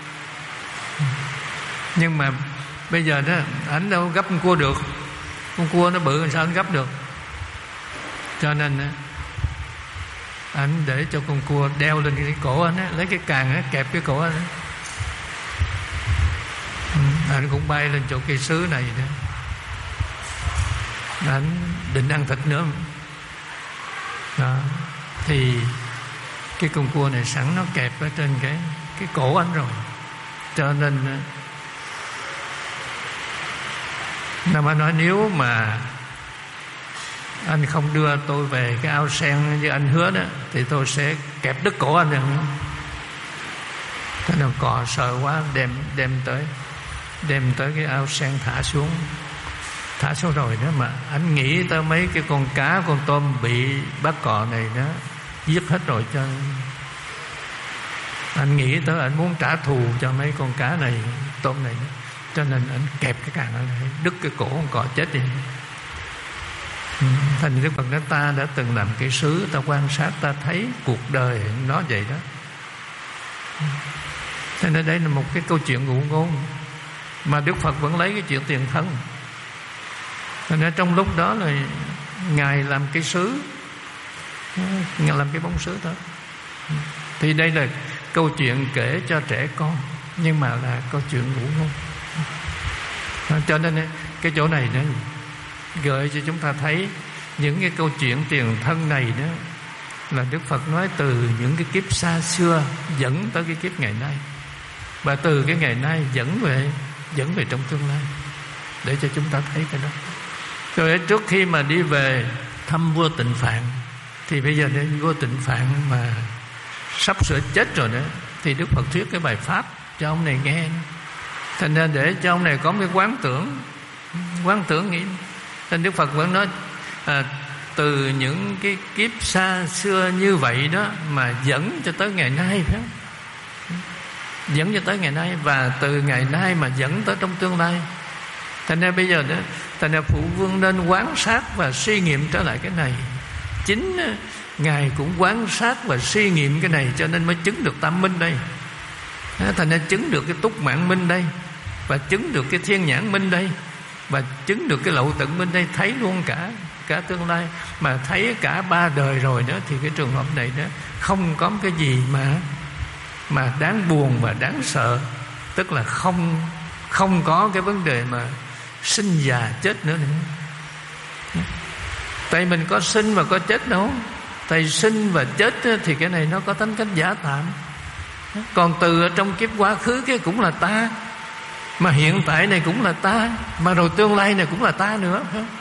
Nhưng mà bây giờ đó anh đâu gấp con cua được, con cua nó bự làm sao anh gấp được. Cho nên anh để cho con cua đeo lên cái cổ anh á, lấy cái càng á kẹp cái cổ anh á. Anh cũng bay lên chỗ cây sứ này đó, anh định ăn thịt nữa đó. Thì cái con cua này sẵn nó kẹp ở trên cái cái cổ anh rồi, cho nên Nam Anh nói nếu mà anh không đưa tôi về cái ao sen như anh hứa đó thì tôi sẽ kẹp đứt cổ anh rồi. Cái nào cò sợ quá đem đem tới đem tới cái ao sen thả xuống thả xuống rồi đó, mà anh nghĩ tới mấy cái con cá con tôm bị bác cò này đó giết hết rồi, cho anh nghĩ tới anh muốn trả thù cho mấy con cá này tôm này đó. Cho nên anh kẹp cái càng này đứt cái cổ con cò chết đi. Thành Đức Phật nói ta đã từng làm cái sứ, ta quan sát ta thấy cuộc đời nó vậy đó. Thế nên đây là một cái câu chuyện ngụ ngôn mà Đức Phật vẫn lấy cái chuyện tiền thân. Thế nên trong lúc đó là Ngài làm cái sứ, Ngài làm cái bông sứ đó. Thì đây là câu chuyện kể cho trẻ con, nhưng mà là câu chuyện ngụ ngôn. Cho nên cái chỗ này nó gợi cho chúng ta thấy những cái câu chuyện tiền thân này đó là Đức Phật nói từ những cái kiếp xa xưa dẫn tới cái kiếp ngày nay, và từ cái ngày nay dẫn về dẫn về trong tương lai, để cho chúng ta thấy cái đó. Rồi trước khi mà đi về thăm vua Tịnh Phạn, thì bây giờ đến vua Tịnh Phạn mà sắp sửa chết rồi đó, thì Đức Phật thuyết cái bài pháp cho ông này nghe. Thành ra để cho ông này có một cái quán tưởng, quán tưởng nghĩ. Nên Đức Phật vẫn nói à, từ những cái kiếp xa xưa như vậy đó mà dẫn cho tới ngày nay đó, dẫn cho tới ngày nay, và từ ngày nay mà dẫn tới trong tương lai. Thành ra bây giờ đó, thành ra phụ vương nên quán sát và suy nghiệm trở lại cái này. Chính Ngài cũng quán sát và suy nghiệm cái này, cho nên mới chứng được tam minh đây. Thành ra chứng được cái túc mạng minh đây, và chứng được cái thiên nhãn minh đây, và chứng được cái lậu tận minh đây, thấy luôn cả cả tương lai, mà thấy cả ba đời rồi đó, thì cái trường hợp này đó không có cái gì mà mà đáng buồn và đáng sợ. Tức là không không có cái vấn đề mà sinh già chết nữa nữa. Tại mình có sinh và có chết đâu. Tại sinh và chết thì cái này nó có tính cách giả tạm. Còn từ ở trong kiếp quá khứ cái cũng là ta, mà hiện tại này cũng là ta, mà rồi tương lai này cũng là ta nữa.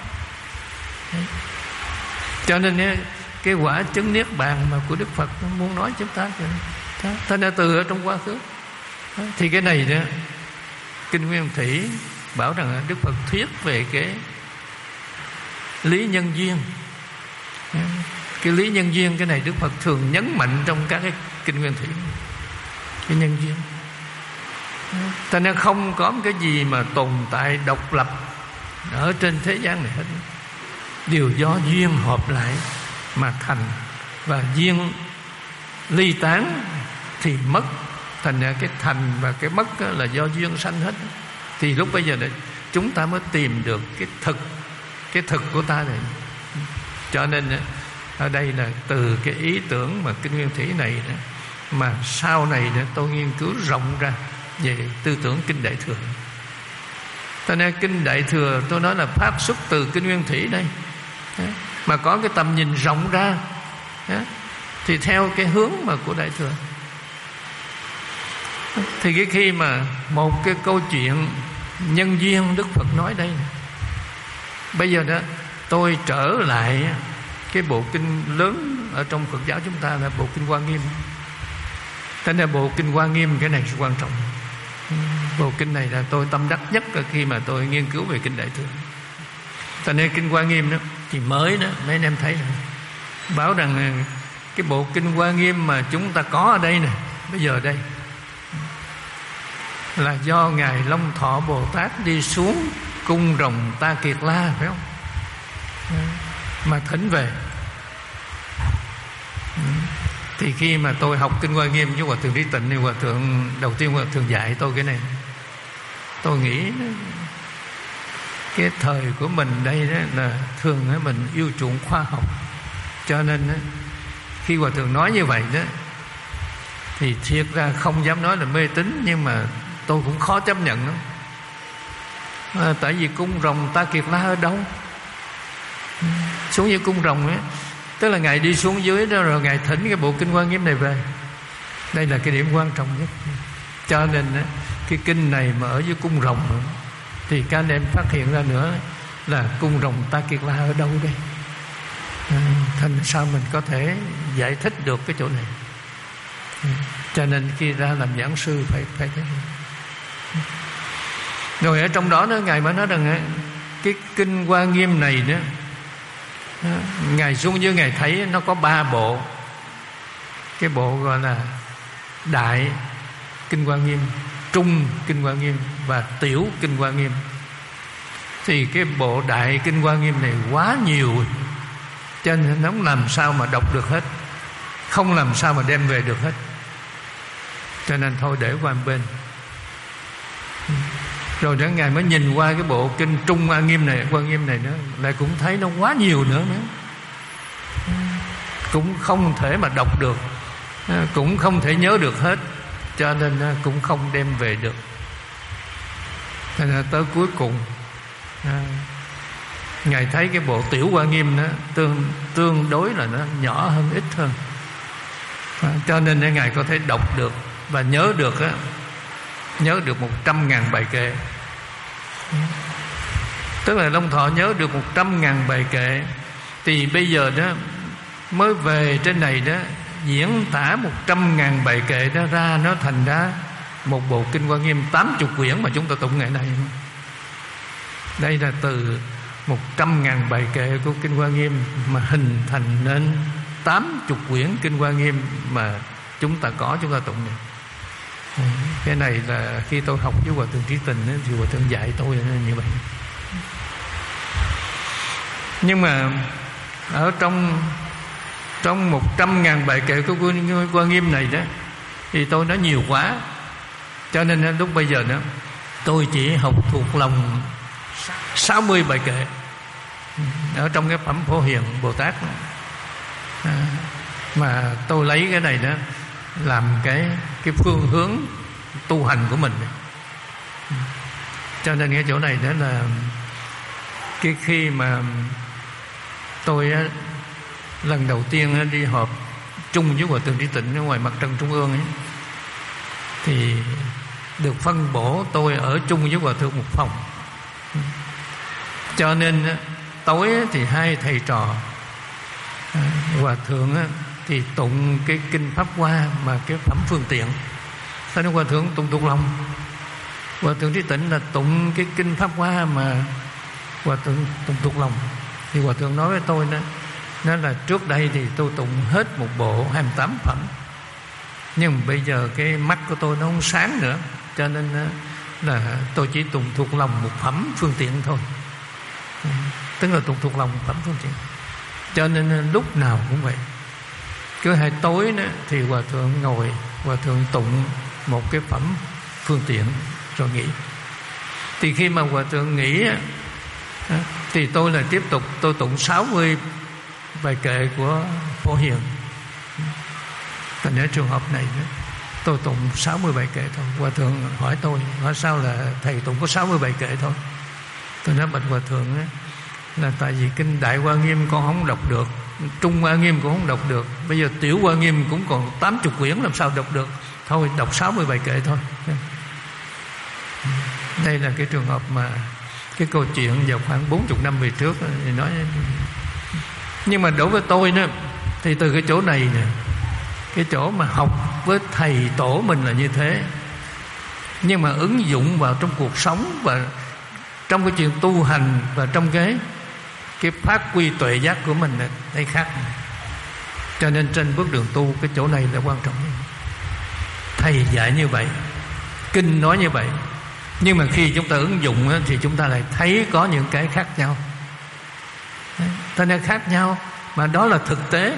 Cho nên cái quả chứng niết bàn mà của Đức Phật muốn nói chúng ta, ta đã từ ở trong quá khứ. Thì cái này đó, Kinh Nguyên Thủy bảo rằng Đức Phật thuyết về cái lý nhân duyên. Cái lý nhân duyên, cái này Đức Phật thường nhấn mạnh trong các cái Kinh Nguyên Thủy. Cái nhân duyên, ta nên không có cái gì mà tồn tại độc lập ở trên thế gian này hết. Đều do duyên hợp lại mà thành, và duyên ly tán thì mất. Thành ra cái thành và cái mất là do duyên sanh hết. Thì lúc bây giờ này chúng ta mới tìm được cái thực, cái thực của ta này. Cho nên ở đây là từ cái ý tưởng mà Kinh Nguyên Thủy này đó, mà sau này nữa tôi nghiên cứu rộng ra về tư tưởng Kinh Đại Thừa. Cho nên Kinh Đại Thừa tôi nói là phát xuất từ Kinh Nguyên Thủy đây, mà có cái tầm nhìn rộng ra thì theo cái hướng mà của Đại Thừa. Thì cái khi mà một cái câu chuyện nhân duyên Đức Phật nói đây, bây giờ đó tôi trở lại cái bộ kinh lớn ở trong Phật giáo chúng ta là bộ Kinh Hoa Nghiêm. Thế nên bộ Kinh Hoa Nghiêm cái này quan trọng. Bộ kinh này là tôi tâm đắc nhất khi mà tôi nghiên cứu về Kinh Đại Thừa. Cho nên Kinh Hoa Nghiêm đó thì mới đó, mấy anh em thấy rồi, bảo rằng cái bộ Kinh Hoa Nghiêm mà chúng ta có ở đây nè, bây giờ đây là do Ngài Long Thọ Bồ Tát đi xuống cung rồng Ta Kiệt La, phải không? Mà thỉnh về. Thì khi mà tôi học Kinh Hoa Nghiêm với Hòa Thượng Trí Tịnh, thì Hòa Thượng đầu tiên Hòa Thượng dạy tôi cái này, tôi nghĩ cái thời của mình đây đó là thường mình yêu chuộng khoa học, cho nên khi Hòa Thượng nói như vậy đó thì thiệt ra không dám nói là mê tín, nhưng mà tôi cũng khó chấp nhận lắm. À, tại vì cung rồng Ta Kiệt La ở đâu? Xuống dưới cung rồng ấy, tức là Ngài đi xuống dưới đó rồi Ngài thỉnh cái bộ Kinh Hoa Nghiêm này về. Đây là cái điểm quan trọng nhất. Cho nên cái kinh này mà ở dưới cung rồng nữa, thì các anh em phát hiện ra nữa là cung rồng Ta Kiệt La ở đâu đây? À, thành sao mình có thể giải thích được cái chỗ này? À, cho nên khi ra làm giảng sư phải phải thế. Rồi ở trong đó, đó Ngài mới nói rằng cái Kinh Hoa Nghiêm này nữa, Ngài xuống dưới Ngài thấy nó có ba bộ. Cái bộ gọi là Đại Kinh Hoa Nghiêm, Trung Kinh Hoa Nghiêm và Tiểu Kinh Hoa Nghiêm. Thì cái bộ Đại Kinh Hoa Nghiêm này quá nhiều, cho nên nó không làm sao mà đọc được hết, không làm sao mà đem về được hết. Cho nên thôi để qua một bên. Rồi đó Ngài mới nhìn qua cái bộ Kinh Trung Hoa Nghiêm này, Hoa Nghiêm này nữa, lại cũng thấy nó quá nhiều nữa nữa, cũng không thể mà đọc được, cũng không thể nhớ được hết, cho nên cũng không đem về được. Cho nên tới cuối cùng Ngài thấy cái bộ Tiểu Hoa Nghiêm đó tương tương đối là nó nhỏ hơn, ít hơn, cho nên Ngài có thể đọc được và nhớ được á, nhớ được một trăm ngàn bài kệ. Tức là Long Thọ nhớ được một trăm ngàn bài kệ. Thì bây giờ đó mới về trên này đó diễn tả một trăm ngàn bài kệ đó ra, nó thành ra một bộ Kinh Hoa Nghiêm tám mươi quyển mà chúng ta tụng ngày nay. Đây là từ một trăm ngàn bài kệ của Kinh Hoa Nghiêm mà hình thành nên tám mươi quyển Kinh Hoa Nghiêm mà chúng ta có, chúng ta tụng này. Cái này là khi tôi học với Hòa Thượng Trí Tình thì Hòa Thượng dạy tôi như vậy. Nhưng mà ở trong trong một trăm ngàn bài kệ của Hoa Nghiêm này đó thì tôi nói nhiều quá, cho nên lúc bây giờ đó tôi chỉ học thuộc lòng sáu mươi bài kệ. ở trong cái phẩm Phổ Hiền Bồ Tát đó. À, mà tôi lấy cái này đó làm cái cái phương hướng tu hành của mình. Cho nên cái chỗ này đó là cái khi mà tôi á, lần đầu tiên á, đi họp chung với Hòa Thượng Trí Tịnh ở ngoài Mặt Trận Trung ương ấy, thì được phân bổ tôi ở chung với Hòa Thượng một phòng. Cho nên á, tối á, thì hai thầy trò à, Hòa Thượng á, thì tụng cái kinh Pháp Hoa mà cái phẩm phương tiện. Sao nên Hòa Thượng tụng thuộc lòng. Hòa Thượng Trí Tịnh là tụng cái kinh Pháp Hoa mà Hòa Thượng tụng thuộc lòng. Thì Hòa Thượng nói với tôi đó, nó là trước đây thì tôi tụng hết một bộ hai mươi tám phẩm, nhưng bây giờ cái mắt của tôi nó không sáng nữa, cho nên là tôi chỉ tụng thuộc lòng một phẩm phương tiện thôi. Tức là tụng thuộc lòng một phẩm phương tiện. Cho nên lúc nào cũng vậy. Cứ hai tối đó, thì Hòa Thượng ngồi, Hòa Thượng tụng một cái phẩm phương tiện rồi nghỉ. Thì khi mà Hòa Thượng nghỉ thì tôi lại tiếp tục tôi tụng sáu mươi bài kệ của Phổ Hiền. Thành ở trường hợp này tôi tụng sáu mươi bài kệ thôi. Hòa Thượng hỏi tôi, hỏi sao là thầy tụng có sáu mươi bài kệ thôi. Tôi nói bạch Hòa Thượng là tại vì kinh Đại Hoa Nghiêm con không đọc được, Trung Hoa Nghiêm cũng không đọc được, bây giờ Tiểu Hoa Nghiêm cũng còn tám mươi quyển, làm sao đọc được. Thôi đọc sáu mươi bài kệ thôi. Đây là cái trường hợp mà cái câu chuyện vào khoảng bốn mươi năm về trước thì nói. Nhưng mà đối với tôi đó, thì từ cái chỗ này nè, cái chỗ mà học với thầy tổ mình là như thế, nhưng mà ứng dụng vào trong cuộc sống và trong cái chuyện tu hành và trong cái cái phát huy tuệ giác của mình là thấy khác. Cho nên trên bước đường tu cái chỗ này là quan trọng. Thầy dạy như vậy, kinh nói như vậy, nhưng mà khi chúng ta ứng dụng thì chúng ta lại thấy có những cái khác nhau. Thế nên khác nhau, mà đó là thực tế.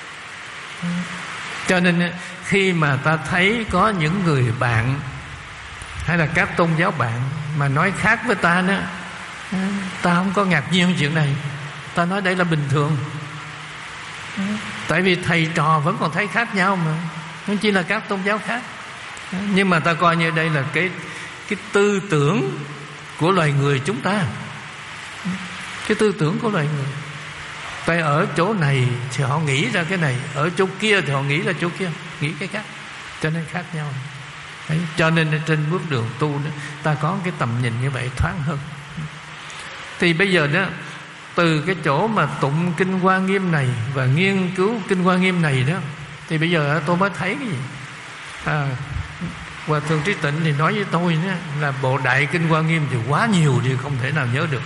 Cho nên khi mà ta thấy có những người bạn hay là các tôn giáo bạn mà nói khác với ta đó, ta không có ngạc nhiên chuyện này. Ta nói đây là bình thường. Tại vì thầy trò vẫn còn thấy khác nhau mà, nó chỉ là các tôn giáo khác. Nhưng mà ta coi như đây là cái cái tư tưởng của loài người chúng ta. Cái tư tưởng của loài người. Tại ở chỗ này thì họ nghĩ ra cái này, ở chỗ kia thì họ nghĩ ra chỗ kia, nghĩ cái khác, cho nên khác nhau. Đấy, cho nên trên bước đường tu đó, ta có cái tầm nhìn như vậy thoáng hơn. Thì bây giờ đó, từ cái chỗ mà tụng kinh Hoa Nghiêm này và nghiên cứu kinh Hoa Nghiêm này đó, thì bây giờ tôi mới thấy cái gì? À, Hòa Thượng Trí Tịnh thì nói với tôi đó, là bộ Đại Kinh Hoa Nghiêm thì quá nhiều thì không thể nào nhớ được.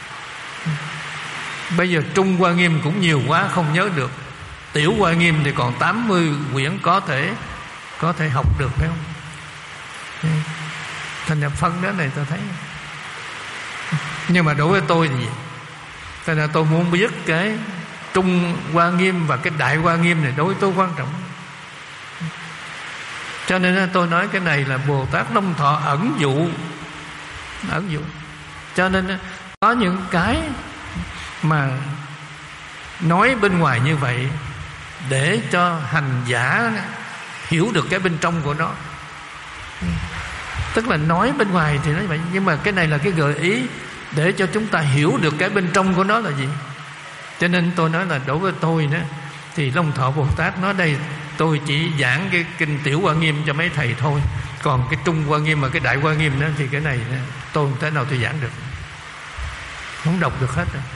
Bây giờ Trung Hoa Nghiêm cũng nhiều quá không nhớ được. Tiểu Hoa Nghiêm thì còn tám mươi quyển có thể có thể học được, phải không? Thành ra phân đó này tôi thấy. Nhưng mà đối với tôi thì gì? Thành ra tôi muốn biết cái Trung Hoa Nghiêm và cái Đại Hoa Nghiêm này đối với tôi quan trọng. Cho nên tôi nói cái này là Bồ Tát Long Thọ ẩn dụ. Ẩn dụ. Cho nên có những cái mà nói bên ngoài như vậy để cho hành giả hiểu được cái bên trong của nó. Tức là nói bên ngoài thì nói vậy, nhưng mà cái này là cái gợi ý để cho chúng ta hiểu được cái bên trong của nó là gì. Cho nên tôi nói là đối với tôi đó, thì Long Thọ Bồ Tát nói đây, tôi chỉ giảng cái kinh Tiểu Hoa Nghiêm cho mấy thầy thôi, còn cái Trung Hoa Nghiêm và cái Đại Hoa Nghiêm đó thì cái này tôi không thể nào tôi giảng được, không đọc được hết rồi.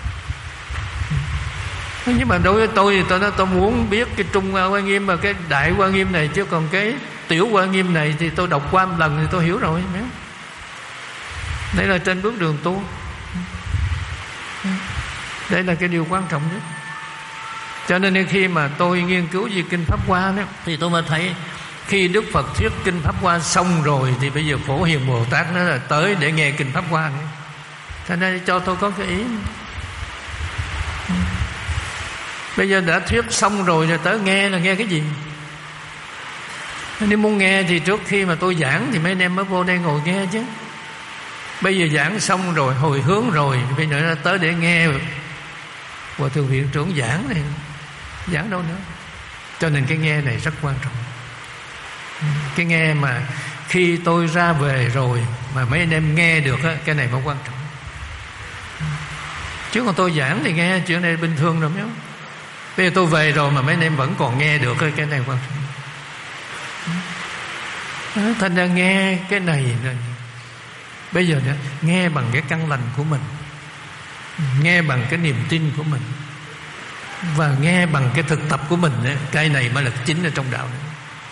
Nhưng mà đối với tôi thì tôi nói tôi muốn biết cái Trung Hoa Nghiêm và cái Đại Hoa Nghiêm này, chứ còn cái Tiểu Hoa Nghiêm này thì tôi đọc qua một lần thì tôi hiểu rồi. Đây là trên bước đường tu. Đây là cái điều quan trọng nhất. Cho nên khi mà tôi nghiên cứu về kinh Pháp Hoa đó, thì tôi mới thấy khi Đức Phật thuyết kinh Pháp Hoa xong rồi thì bây giờ Phổ Hiền Bồ Tát nó là tới để nghe kinh Pháp Hoa nữa. Cho nên cho tôi có cái ý. Bây giờ đã thuyết xong rồi rồi tới nghe là nghe cái gì? Nếu muốn nghe thì trước khi mà tôi giảng thì mấy anh em mới vô đây ngồi nghe chứ. Bây giờ giảng xong rồi, hồi hướng rồi, bây giờ tới để nghe Hòa thượng viện trưởng giảng này, giảng đâu nữa. Cho nên cái nghe này rất quan trọng. Cái nghe mà khi tôi ra về rồi mà mấy anh em nghe được á, cái này mới quan trọng. Chứ còn tôi giảng thì nghe chuyện này bình thường rồi, không? Bây giờ tôi về rồi mà mấy anh em vẫn còn nghe được, cái này quan trọng. Thành ra nghe cái này rồi. Bây giờ nữa, nghe bằng cái căn lành của mình, nghe bằng cái niềm tin của mình, và nghe bằng cái thực tập của mình ấy, cái này mới là chính ở trong đạo này.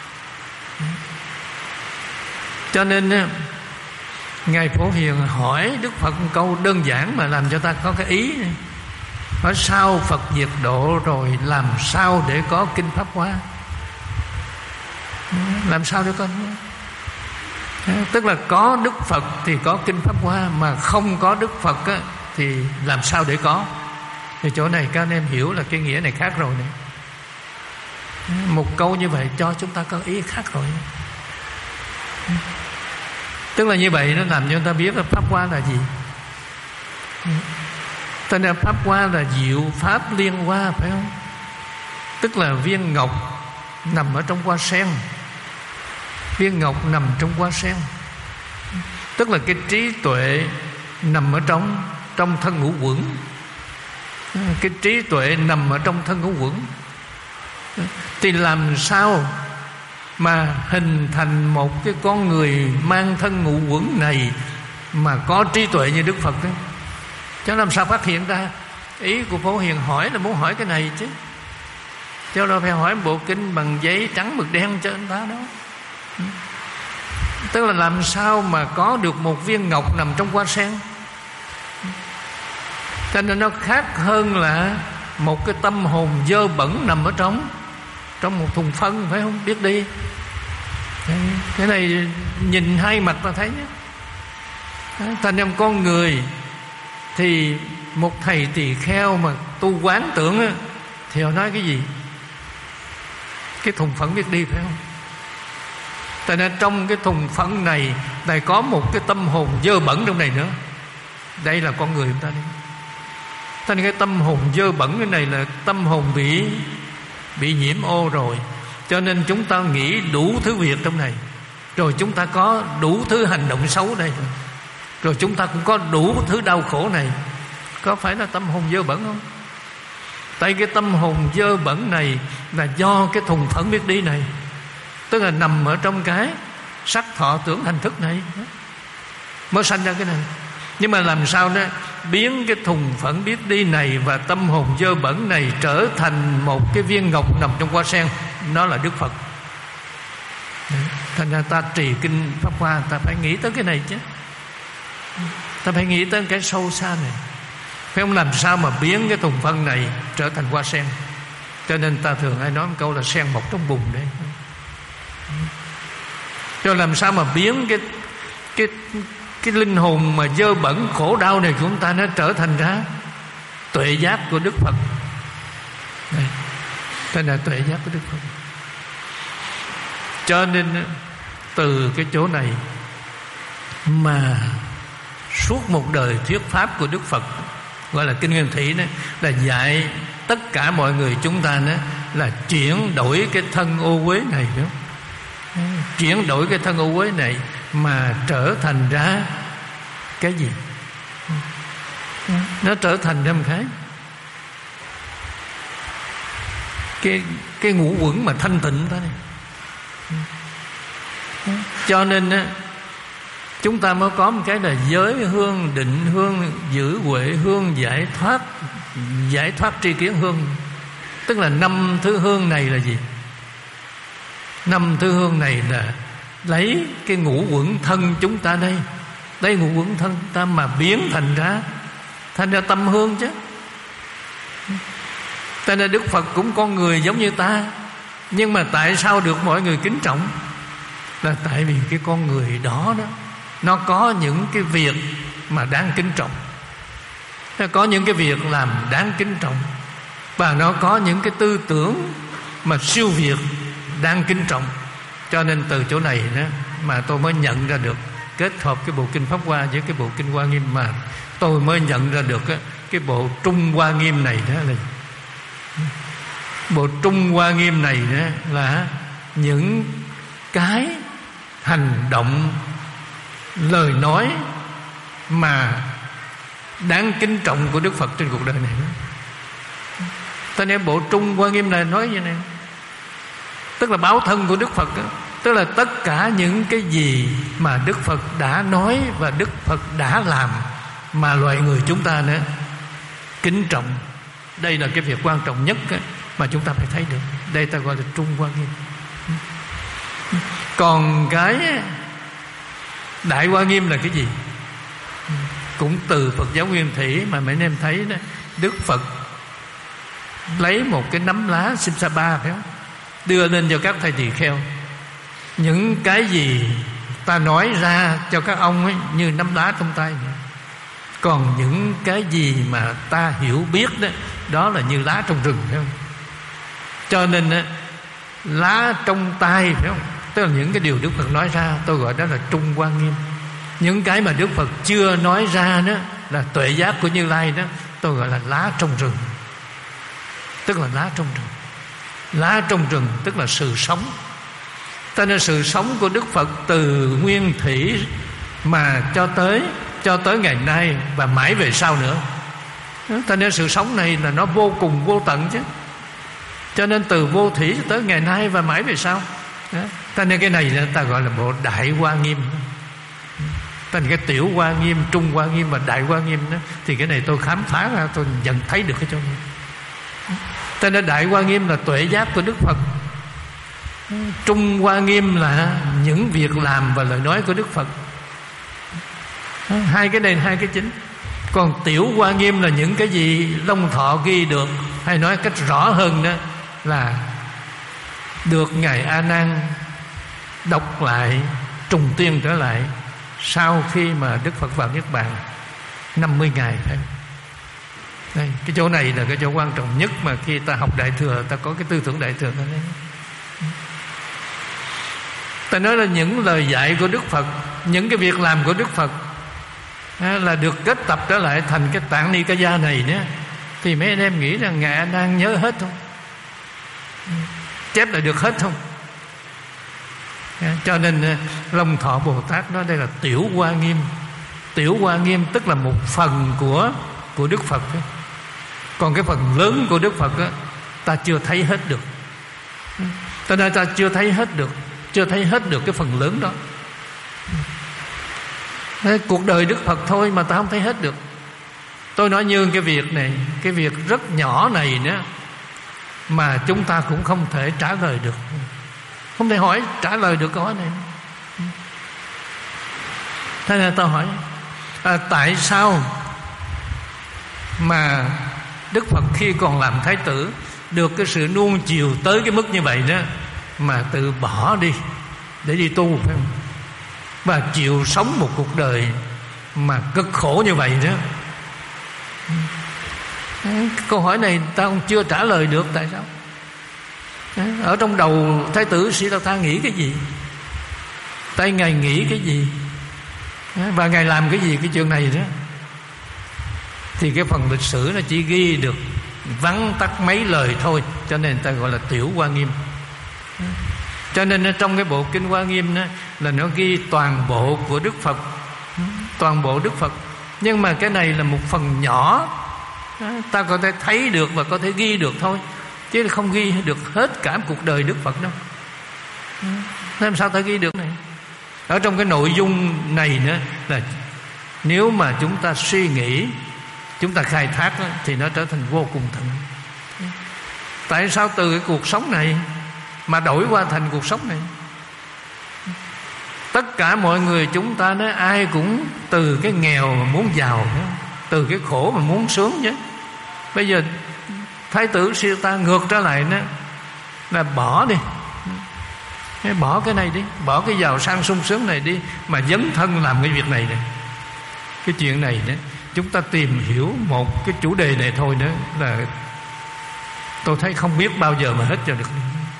Cho nên Ngài Phổ Hiền hỏi Đức Phật một câu đơn giản mà làm cho ta có cái ý này. Hỏi sao Phật diệt độ rồi làm sao để có kinh Pháp Hoa? Làm sao để có? Tức là có Đức Phật thì có kinh Pháp Hoa, mà không có Đức Phật á, thì làm sao để có? Thì chỗ này các anh em hiểu là cái nghĩa này khác rồi này. Một câu như vậy cho chúng ta có ý khác rồi. Tức là như vậy nó làm cho chúng ta biết là Pháp Hoa là gì. Cho nên Pháp Hoa là diệu Pháp liên hoa, phải không? Tức là viên ngọc nằm ở trong hoa sen. Viên ngọc nằm trong hoa sen. Tức là cái trí tuệ nằm ở trong Trong thân ngũ quẩn. Cái trí tuệ nằm ở trong thân ngũ quẩn. Thì làm sao mà hình thành một cái con người mang thân ngũ quẩn này mà có trí tuệ như Đức Phật đó? Chứ làm sao phát hiện ra? Ý của Phổ Hiền hỏi là muốn hỏi cái này chứ, chứ đâu phải hỏi bộ kinh bằng giấy trắng mực đen cho anh ta đó. Tức là làm sao mà có được một viên ngọc nằm trong hoa sen. Cho nên nó khác hơn là một cái tâm hồn dơ bẩn nằm ở trong Trong một thùng phân, phải không? Biết đi. Cái này nhìn hai mặt là thấy nhé. Thành ra con người thì một thầy tỳ kheo mà tu quán tưởng á, thì họ nói cái gì? Cái thùng phấn biết đi, phải không? Tại nên trong cái thùng phấn này lại có một cái tâm hồn dơ bẩn trong này nữa. Đây là con người chúng ta đi. Thành cái tâm hồn dơ bẩn cái này là tâm hồn bị Bị nhiễm ô rồi. Cho nên chúng ta nghĩ đủ thứ việc trong này, rồi chúng ta có đủ thứ hành động xấu đây, rồi chúng ta cũng có đủ thứ đau khổ này. Có phải là tâm hồn dơ bẩn không? Tại cái tâm hồn dơ bẩn này là do cái thùng phẫn biết đi này. Tức là nằm ở trong cái sắc thọ tưởng hành thức này mới sanh ra cái này. Nhưng mà làm sao đó biến cái thùng phẫn biết đi này và tâm hồn dơ bẩn này trở thành một cái viên ngọc nằm trong hoa sen, nó là Đức Phật. Thành ra ta trì kinh Pháp Hoa, ta phải nghĩ tới cái này chứ. Ta phải nghĩ tới cái sâu xa này, phải không? Làm sao mà biến cái thùng phân này trở thành hoa sen. Cho nên ta thường hay nói một câu là sen mọc trong bùn đấy. Rồi làm sao mà biến cái cái cái linh hồn mà dơ bẩn khổ đau này của chúng ta nó trở thành ra tuệ giác của Đức Phật. Đây, đây là tuệ giác của Đức Phật. Cho nên từ cái chỗ này mà suốt một đời thuyết pháp của Đức Phật, gọi là Kinh Nguyên Thủy đó, là dạy tất cả mọi người chúng ta đó là chuyển đổi cái thân ô uế này đó. Chuyển đổi cái thân ô uế này mà trở thành ra cái gì? Nó trở thành ra một cái Cái, cái ngũ quẩn mà thanh tịnh đó này. Cho nên á, chúng ta mới có một cái là giới hương, định hương, giữ huệ hương, giải thoát, giải thoát tri kiến hương. Tức là năm thứ hương này là gì? Năm thứ hương này là lấy cái ngũ quẩn thân chúng ta đây, lấy ngũ quẩn thân chúng ta mà biến thành ra thành ra tâm hương chứ. Cho nên Đức Phật cũng con người giống như ta, nhưng mà tại sao được mọi người kính trọng? Là tại vì cái con người đó đó nó có những cái việc mà đáng kính trọng, nó có những cái việc làm đáng kính trọng, và nó có những cái tư tưởng mà siêu việt đáng kính trọng. Cho nên từ chỗ này đó mà tôi mới nhận ra được, kết hợp cái bộ kinh Pháp Hoa với cái bộ kinh Hoa Nghiêm, mà tôi mới nhận ra được cái bộ Trung Hoa Nghiêm này đó là bộ Trung Hoa Nghiêm này đó là những cái hành động, lời nói mà đáng kính trọng của Đức Phật trên cuộc đời này. Ta nên bộ Trung Hoa Nghiêm này nói như này, tức là báo thân của Đức Phật đó. Tức là tất cả những cái gì mà Đức Phật đã nói và Đức Phật đã làm mà loài người chúng ta nữa kính trọng. Đây là cái việc quan trọng nhất mà chúng ta phải thấy được. Đây ta gọi là Trung Hoa Nghiêm. Còn cái Đại Hoa Nghiêm là cái gì? Cũng từ Phật giáo Nguyên Thủy mà mấy anh em thấy đó. Đức Phật lấy một cái nắm lá Simsapa phải không, đưa lên cho các thầy tỳ kheo. Những cái gì ta nói ra cho các ông ấy như nắm lá trong tay vậy. Còn những cái gì mà ta hiểu biết đó, đó là như lá trong rừng phải không? Cho nên đó, lá trong tay phải không, tức là những cái điều Đức Phật nói ra, tôi gọi đó là Trung Hoa Nghiêm. Những cái mà Đức Phật chưa nói ra đó là tuệ giác của Như Lai đó, tôi gọi là lá trong rừng. Tức là lá trong rừng. Lá trong rừng tức là sự sống. Cho nên sự sống của Đức Phật từ nguyên thủy mà cho tới cho tới ngày nay và mãi về sau nữa. Cho nên sự sống này là nó vô cùng vô tận chứ. Cho nên từ vô thủy tới ngày nay và mãi về sau. Cho nên cái này là ta gọi là bộ Đại Hoa Nghiêm. Cho nên cái Tiểu Hoa Nghiêm, Trung Hoa Nghiêm và Đại Hoa Nghiêm đó, thì cái này tôi khám phá ra, tôi dần thấy được cái chỗ này. Cho nên Đại Hoa Nghiêm là tuệ giác của Đức Phật. Trung Hoa Nghiêm là những việc làm và lời nói của Đức Phật. Hai cái này hai cái chính. Còn Tiểu Hoa Nghiêm là những cái gì Long Thọ ghi được, hay nói cách rõ hơn đó là được Ngài A Nan đọc lại, trùng tuyên trở lại sau khi mà Đức Phật vào Niết Bàn năm mươi ngày phải không? Đây, cái chỗ này là cái chỗ quan trọng nhất mà khi ta học Đại Thừa, ta có cái tư tưởng Đại Thừa này. Ta nói là những lời dạy của Đức Phật, những cái việc làm của Đức Phật là được kết tập trở lại thành cái Tạng Ni Ca Da này nữa. Thì mấy anh em nghĩ rằng Ngài A Nan nhớ hết không? Chép lại được hết không? Cho nên Long Thọ Bồ Tát nói đây là Tiểu Hoa Nghiêm. Tiểu Hoa Nghiêm tức là một phần của của Đức Phật ấy. Còn cái phần lớn của Đức Phật ấy, ta chưa thấy hết được. Cho nên ta chưa thấy hết được, chưa thấy hết được cái phần lớn đó. Đấy, cuộc đời Đức Phật thôi mà ta không thấy hết được. Tôi nói như cái việc này, cái việc rất nhỏ này nữa mà chúng ta cũng không thể trả lời được, không thể hỏi trả lời được câu hỏi này. Thế nên tôi hỏi à, tại sao mà Đức Phật khi còn làm Thái tử được cái sự nuông chiều tới cái mức như vậy đó mà tự bỏ đi để đi tu phải không? Và chịu sống một cuộc đời mà cực khổ như vậy đó. Câu hỏi này ta cũng chưa trả lời được. Tại sao? Ở trong đầu Thái tử Siddhartha nghĩ cái gì? Tại Ngài nghĩ cái gì? Và Ngài làm cái gì cái chuyện này đó? Thì cái phần lịch sử nó chỉ ghi được vắn tắt mấy lời thôi. Cho nên ta gọi là Tiểu Hoa Nghiêm. Cho nên trong cái bộ Kinh Hoa Nghiêm đó, là nó ghi toàn bộ của Đức Phật, toàn bộ Đức Phật. Nhưng mà cái này là một phần nhỏ, ta có thể thấy được và có thể ghi được thôi, chứ không ghi được hết cả cuộc đời Đức Phật đâu. Làm sao ta ghi được này? Ở trong cái nội dung này nữa là nếu mà chúng ta suy nghĩ, chúng ta khai thác đó, thì nó trở thành vô cùng thật. Tại sao từ cái cuộc sống này mà đổi qua thành cuộc sống này? Tất cả mọi người chúng ta nói ai cũng từ cái nghèo mà muốn giàu, từ cái khổ mà muốn sướng chứ. Bây giờ Thái tử Siddhartha ngược trở lại đó là bỏ đi, bỏ cái này đi, bỏ cái giàu sang sung sướng này đi, mà dấn thân làm cái việc này này. Cái chuyện này đó, chúng ta tìm hiểu một cái chủ đề này thôi nữa là tôi thấy không biết bao giờ mà hết cho được.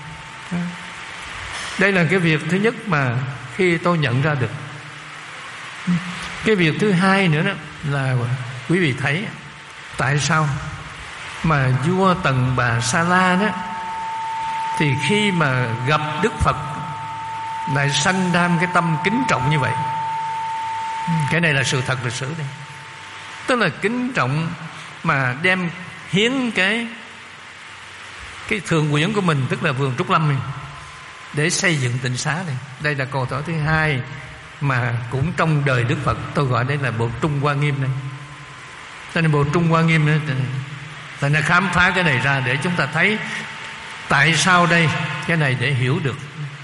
Đây là cái việc thứ nhất mà khi tôi nhận ra được. Cái việc thứ hai nữa đó là quý vị thấy Tại sao mà vua Tần Bà Sa La đó, thì khi mà gặp Đức Phật lại sanh đam cái tâm kính trọng như vậy? Cái này là sự thật lịch sử đây. Tức là kính trọng mà đem hiến cái cái thường quyển của mình, tức là vườn Trúc Lâm này, để xây dựng tịnh xá này. Đây là câu hỏi thứ hai mà cũng trong đời Đức Phật tôi gọi đây là bộ Trung Hoa Nghiêm này. Cho nên bộ Trung Hoa Nghiêm này, ta nên khám phá cái này ra để chúng ta thấy tại sao đây, cái này để hiểu được.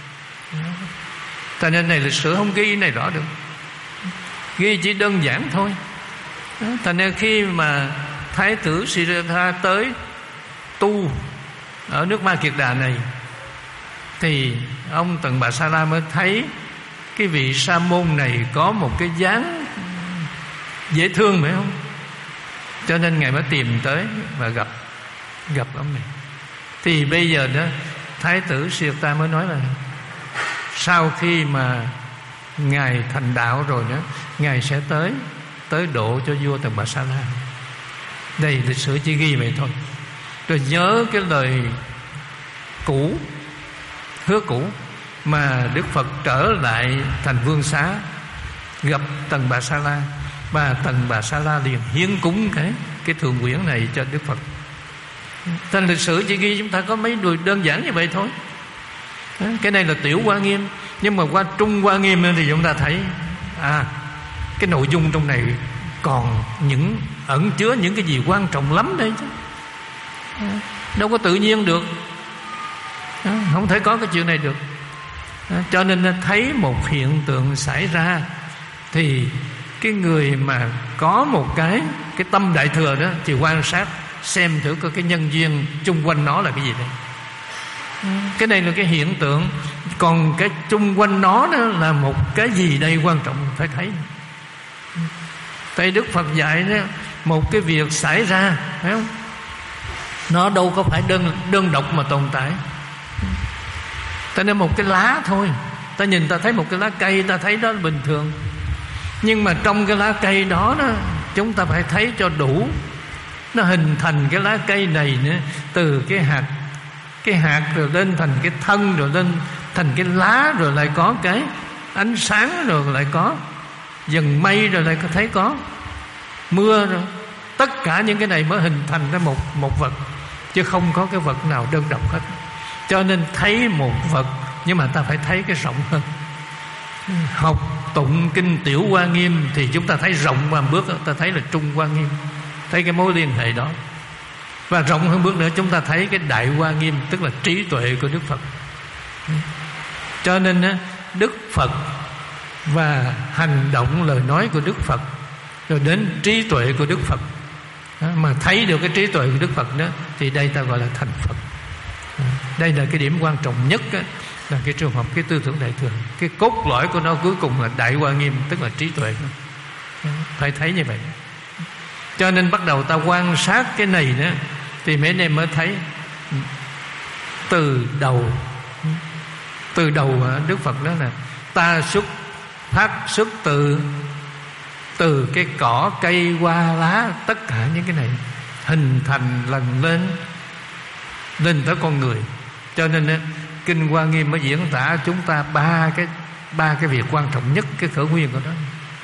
Cho nên này lịch sử không ghi này rõ được, ghi chỉ đơn giản thôi. Cho nên khi mà Thái tử Siddhartha tới tu ở nước Ma Kiệt Đà này, thì ông Tần Bà Sa La mới thấy cái vị sa môn này có một cái dáng dễ thương, phải không? Cho nên Ngài mới tìm tới và gặp gặp ông này. Thì bây giờ đó Thái tử Siddhartha mới nói là sau khi mà Ngài thành đạo rồi đó, Ngài sẽ tới tới độ cho vua Tần Bà Sa La. Đây lịch sử chỉ ghi vậy thôi. Rồi nhớ cái lời cũ, hứa cũ mà Đức Phật trở lại thành Vương Xá gặp Tần Bà Sa La, và Tần Bà Sa La liền hiến cúng cái cái thường quyển này cho Đức Phật. Thành lịch sử chỉ ghi chúng ta có mấy điều đơn giản như vậy thôi. Cái này là Tiểu Hoa Nghiêm. Nhưng mà qua Trung Hoa Nghiêm thì chúng ta thấy à, cái nội dung trong này còn những ẩn chứa những cái gì quan trọng lắm đây chứ. Đâu có tự nhiên được, không thể có cái chuyện này được. Cho nên thấy một hiện tượng xảy ra thì cái người mà có một cái cái tâm đại thừa đó thì quan sát xem thử coi cái nhân duyên chung quanh nó là cái gì đây. Cái này là cái hiện tượng, còn cái chung quanh nó đó là một cái gì đây quan trọng phải thấy. Tại Đức Phật dạy đó, một cái việc xảy ra, phải không? Nó đâu có phải đơn đơn độc mà tồn tại. Ta nên một cái lá thôi, ta nhìn ta thấy một cái lá cây, ta thấy đó là bình thường. Nhưng mà trong cái lá cây đó, đó chúng ta phải thấy cho đủ. Nó hình thành cái lá cây này nữa, từ cái hạt cái hạt rồi lên thành cái thân, rồi lên thành cái lá, rồi lại có cái ánh sáng, rồi lại có dần mây, rồi lại có thấy có mưa, rồi tất cả những cái này mới hình thành ra một một vật, chứ không có cái vật nào đơn độc hết. Cho nên thấy một vật, nhưng mà ta phải thấy cái rộng hơn. Học tụng kinh Tiểu Hoa Nghiêm thì chúng ta thấy rộng qua một bước, ta thấy là Trung Hoa Nghiêm, thấy cái mối liên hệ đó. Và rộng hơn bước nữa chúng ta thấy cái Đại Hoa Nghiêm, tức là trí tuệ của Đức Phật. Cho nên Đức Phật và hành động lời nói của Đức Phật, rồi đến trí tuệ của Đức Phật, mà thấy được cái trí tuệ của Đức Phật đó, thì đây ta gọi là thành Phật. Đây là cái điểm quan trọng nhất đó, là cái trường hợp cái tư tưởng đại thừa. Cái cốt lõi của nó cuối cùng là Đại Hoa Nghiêm, tức là trí tuệ. Phải thấy như vậy. Cho nên bắt đầu ta quan sát cái này đó, thì mấy anh em mới thấy từ đầu từ đầu Đức Phật đó là ta xuất phát xuất từ từ cái cỏ cây hoa lá, tất cả những cái này hình thành lần lên lên tới con người. Cho nên kinh Hoa Nghiêm mới diễn tả chúng ta ba cái ba cái việc quan trọng nhất, cái khởi nguyên của nó.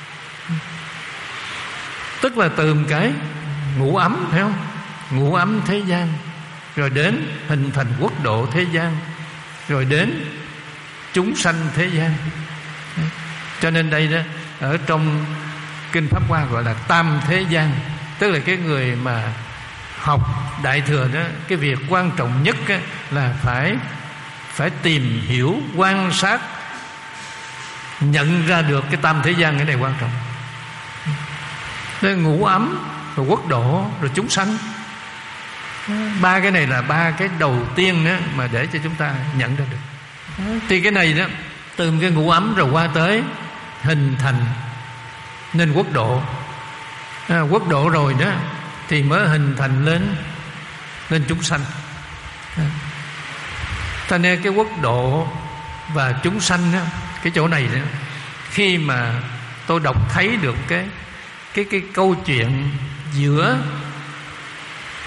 Tức là từ cái ngũ ấm, phải không? Ngũ ấm thế gian, rồi đến hình thành quốc độ thế gian, rồi đến chúng sanh thế gian. Cho nên đây đó, ở trong kinh Pháp Hoa gọi là tam thế gian. Tức là cái người mà học đại thừa đó, cái việc quan trọng nhất á, là phải phải tìm hiểu, quan sát, nhận ra được cái tam thế gian. Cái này quan trọng. Đây ngũ ấm, rồi quốc độ, rồi chúng sanh. Ba cái này là ba cái đầu tiên đó mà để cho chúng ta nhận ra được. Thì cái này đó, từ cái ngũ ấm rồi qua tới hình thành nên quốc độ. À, quốc độ rồi đó thì mới hình thành lên lên chúng sanh. À, cho nên cái quốc độ và chúng sanh đó, cái chỗ này đó, khi mà tôi đọc thấy được cái cái cái câu chuyện giữa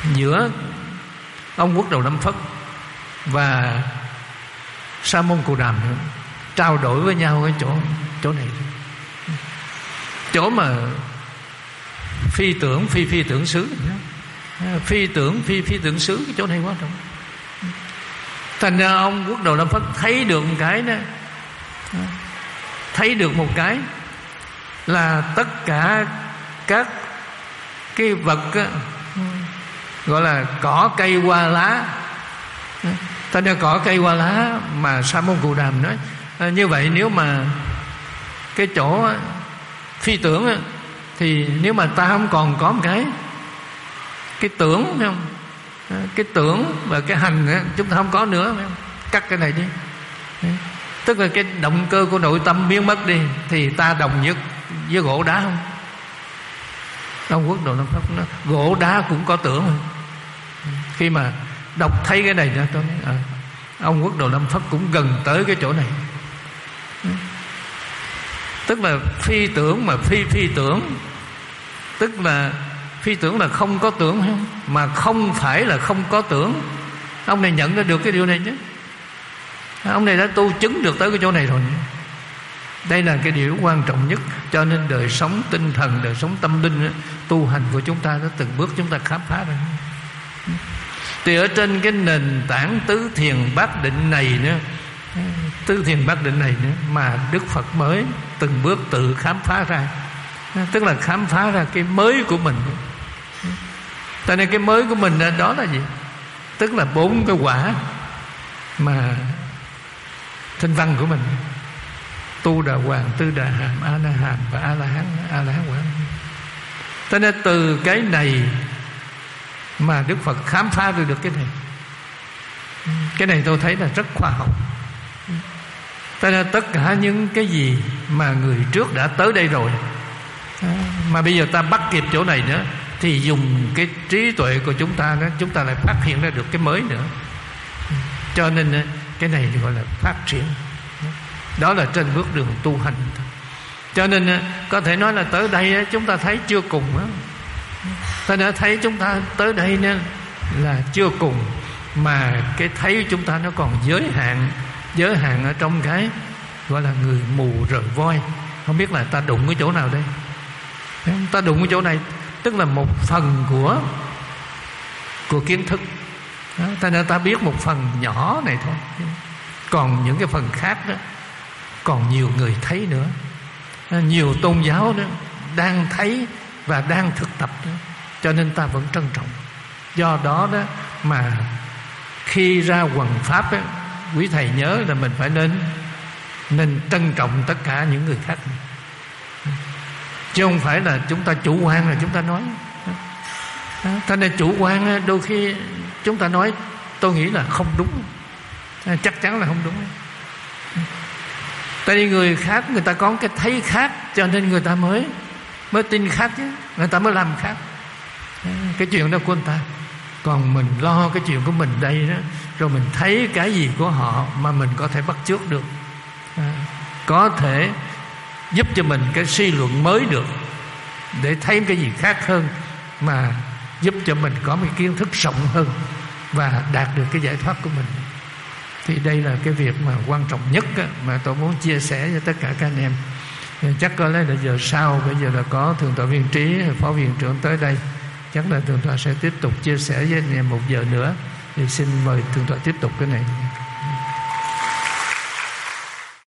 giữa ông Quốc Đầu Lâm Phất và Sa Môn Cù Đàm trao đổi với nhau ở chỗ chỗ này, chỗ mà phi tưởng phi phi tưởng xứ, phi tưởng phi phi tưởng xứ, cái chỗ này quan trọng. Thành ra ông Quốc Đầu Lâm Phất thấy được một cái đó, thấy được một cái là tất cả các cái vật á, gọi là cỏ cây hoa lá. Thành ra cỏ cây hoa lá mà Sa Môn Cù Đàm nói như vậy, nếu mà cái chỗ á, phi tưởng á, thì nếu mà ta không còn có một cái cái tưởng, phải không? Cái tưởng và cái hành á, chúng ta không có nữa, phải không? Cắt cái này đi. Tức là cái động cơ của nội tâm biến mất đi, thì ta đồng nhất với gỗ đá không? Ông Quốc Đầu Lâm Phất nói gỗ đá cũng có tưởng không? Khi mà đọc thấy cái này đó, tôi nói, à, ông Quốc Đầu Lâm Phất cũng gần tới cái chỗ này. Tức là phi tưởng mà phi phi tưởng, tức là phi tưởng là không có tưởng, không? Mà không phải là không có tưởng. Ông này nhận ra được cái điều này chứ. Ông này đã tu chứng được tới cái chỗ này rồi. Đây là cái điều quan trọng nhất. Cho nên đời sống tinh thần, đời sống tâm linh, tu hành của chúng ta, nó từng bước chúng ta khám phá ra. Thì ở trên cái nền tảng tứ thiền bát định này nữa, tứ thiền bát định này nữa, mà Đức Phật mới từng bước tự khám phá ra. Tức là khám phá ra cái mới của mình. Tại nên cái mới của mình đó là gì? Tức là bốn cái quả mà thanh văn của mình: Tu Đà Hoàng, Tư Đà Hàm, A Na Hàm và A La Hán, A La Hán quả. Cho nên từ cái này mà Đức Phật khám phá được cái này. Cái này tôi thấy là rất khoa học. Cho nên tất cả những cái gì mà người trước đã tới đây rồi, mà bây giờ ta bắt kịp chỗ này nữa, thì dùng cái trí tuệ của chúng ta đó, chúng ta lại phát hiện ra được cái mới nữa. Cho nên cái này gọi là phát triển. Đó là trên bước đường tu hành. Cho nên có thể nói là tới đây chúng ta thấy chưa cùng. Ta đã thấy chúng ta tới đây là chưa cùng, mà cái thấy chúng ta nó còn giới hạn. Giới hạn ở trong cái gọi là người mù rờ voi. Không biết là ta đụng cái chỗ nào đây. Ta đụng cái chỗ này, tức là một phần của của kiến thức. Ta nên ta biết một phần nhỏ này thôi. Còn những cái phần khác đó, còn nhiều người thấy nữa. Nhiều tôn giáo đó đang thấy và đang thực tập đó. Cho nên ta vẫn trân trọng. Do đó đó mà khi ra hoằng pháp đó, quý thầy nhớ là mình phải nên nên trân trọng tất cả những người khác, chứ không phải là chúng ta chủ quan là chúng ta nói. Thế nên chủ quan đôi khi chúng ta nói, tôi nghĩ là không đúng, chắc chắn là không đúng. Tại vì người khác người ta có cái thấy khác, cho nên người ta mới mới tin khác chứ, người ta mới làm khác. Cái chuyện đó của người ta. Còn mình lo cái chuyện của mình đây đó, rồi mình thấy cái gì của họ mà mình có thể bắt chước được, à, có thể giúp cho mình cái suy luận mới được, để thấy cái gì khác hơn, mà giúp cho mình có một kiến thức rộng hơn và đạt được cái giải thoát của mình. Thì đây là cái việc mà quan trọng nhất á, mà tôi muốn chia sẻ với tất cả các anh em. Chắc có lẽ là giờ sau, bây giờ là có Thượng tọa Viên Trí, Phó Viện trưởng tới đây, chắc là Thượng tọa sẽ tiếp tục chia sẻ với anh em một giờ nữa. Thì xin mời Thượng tọa tiếp tục cái này.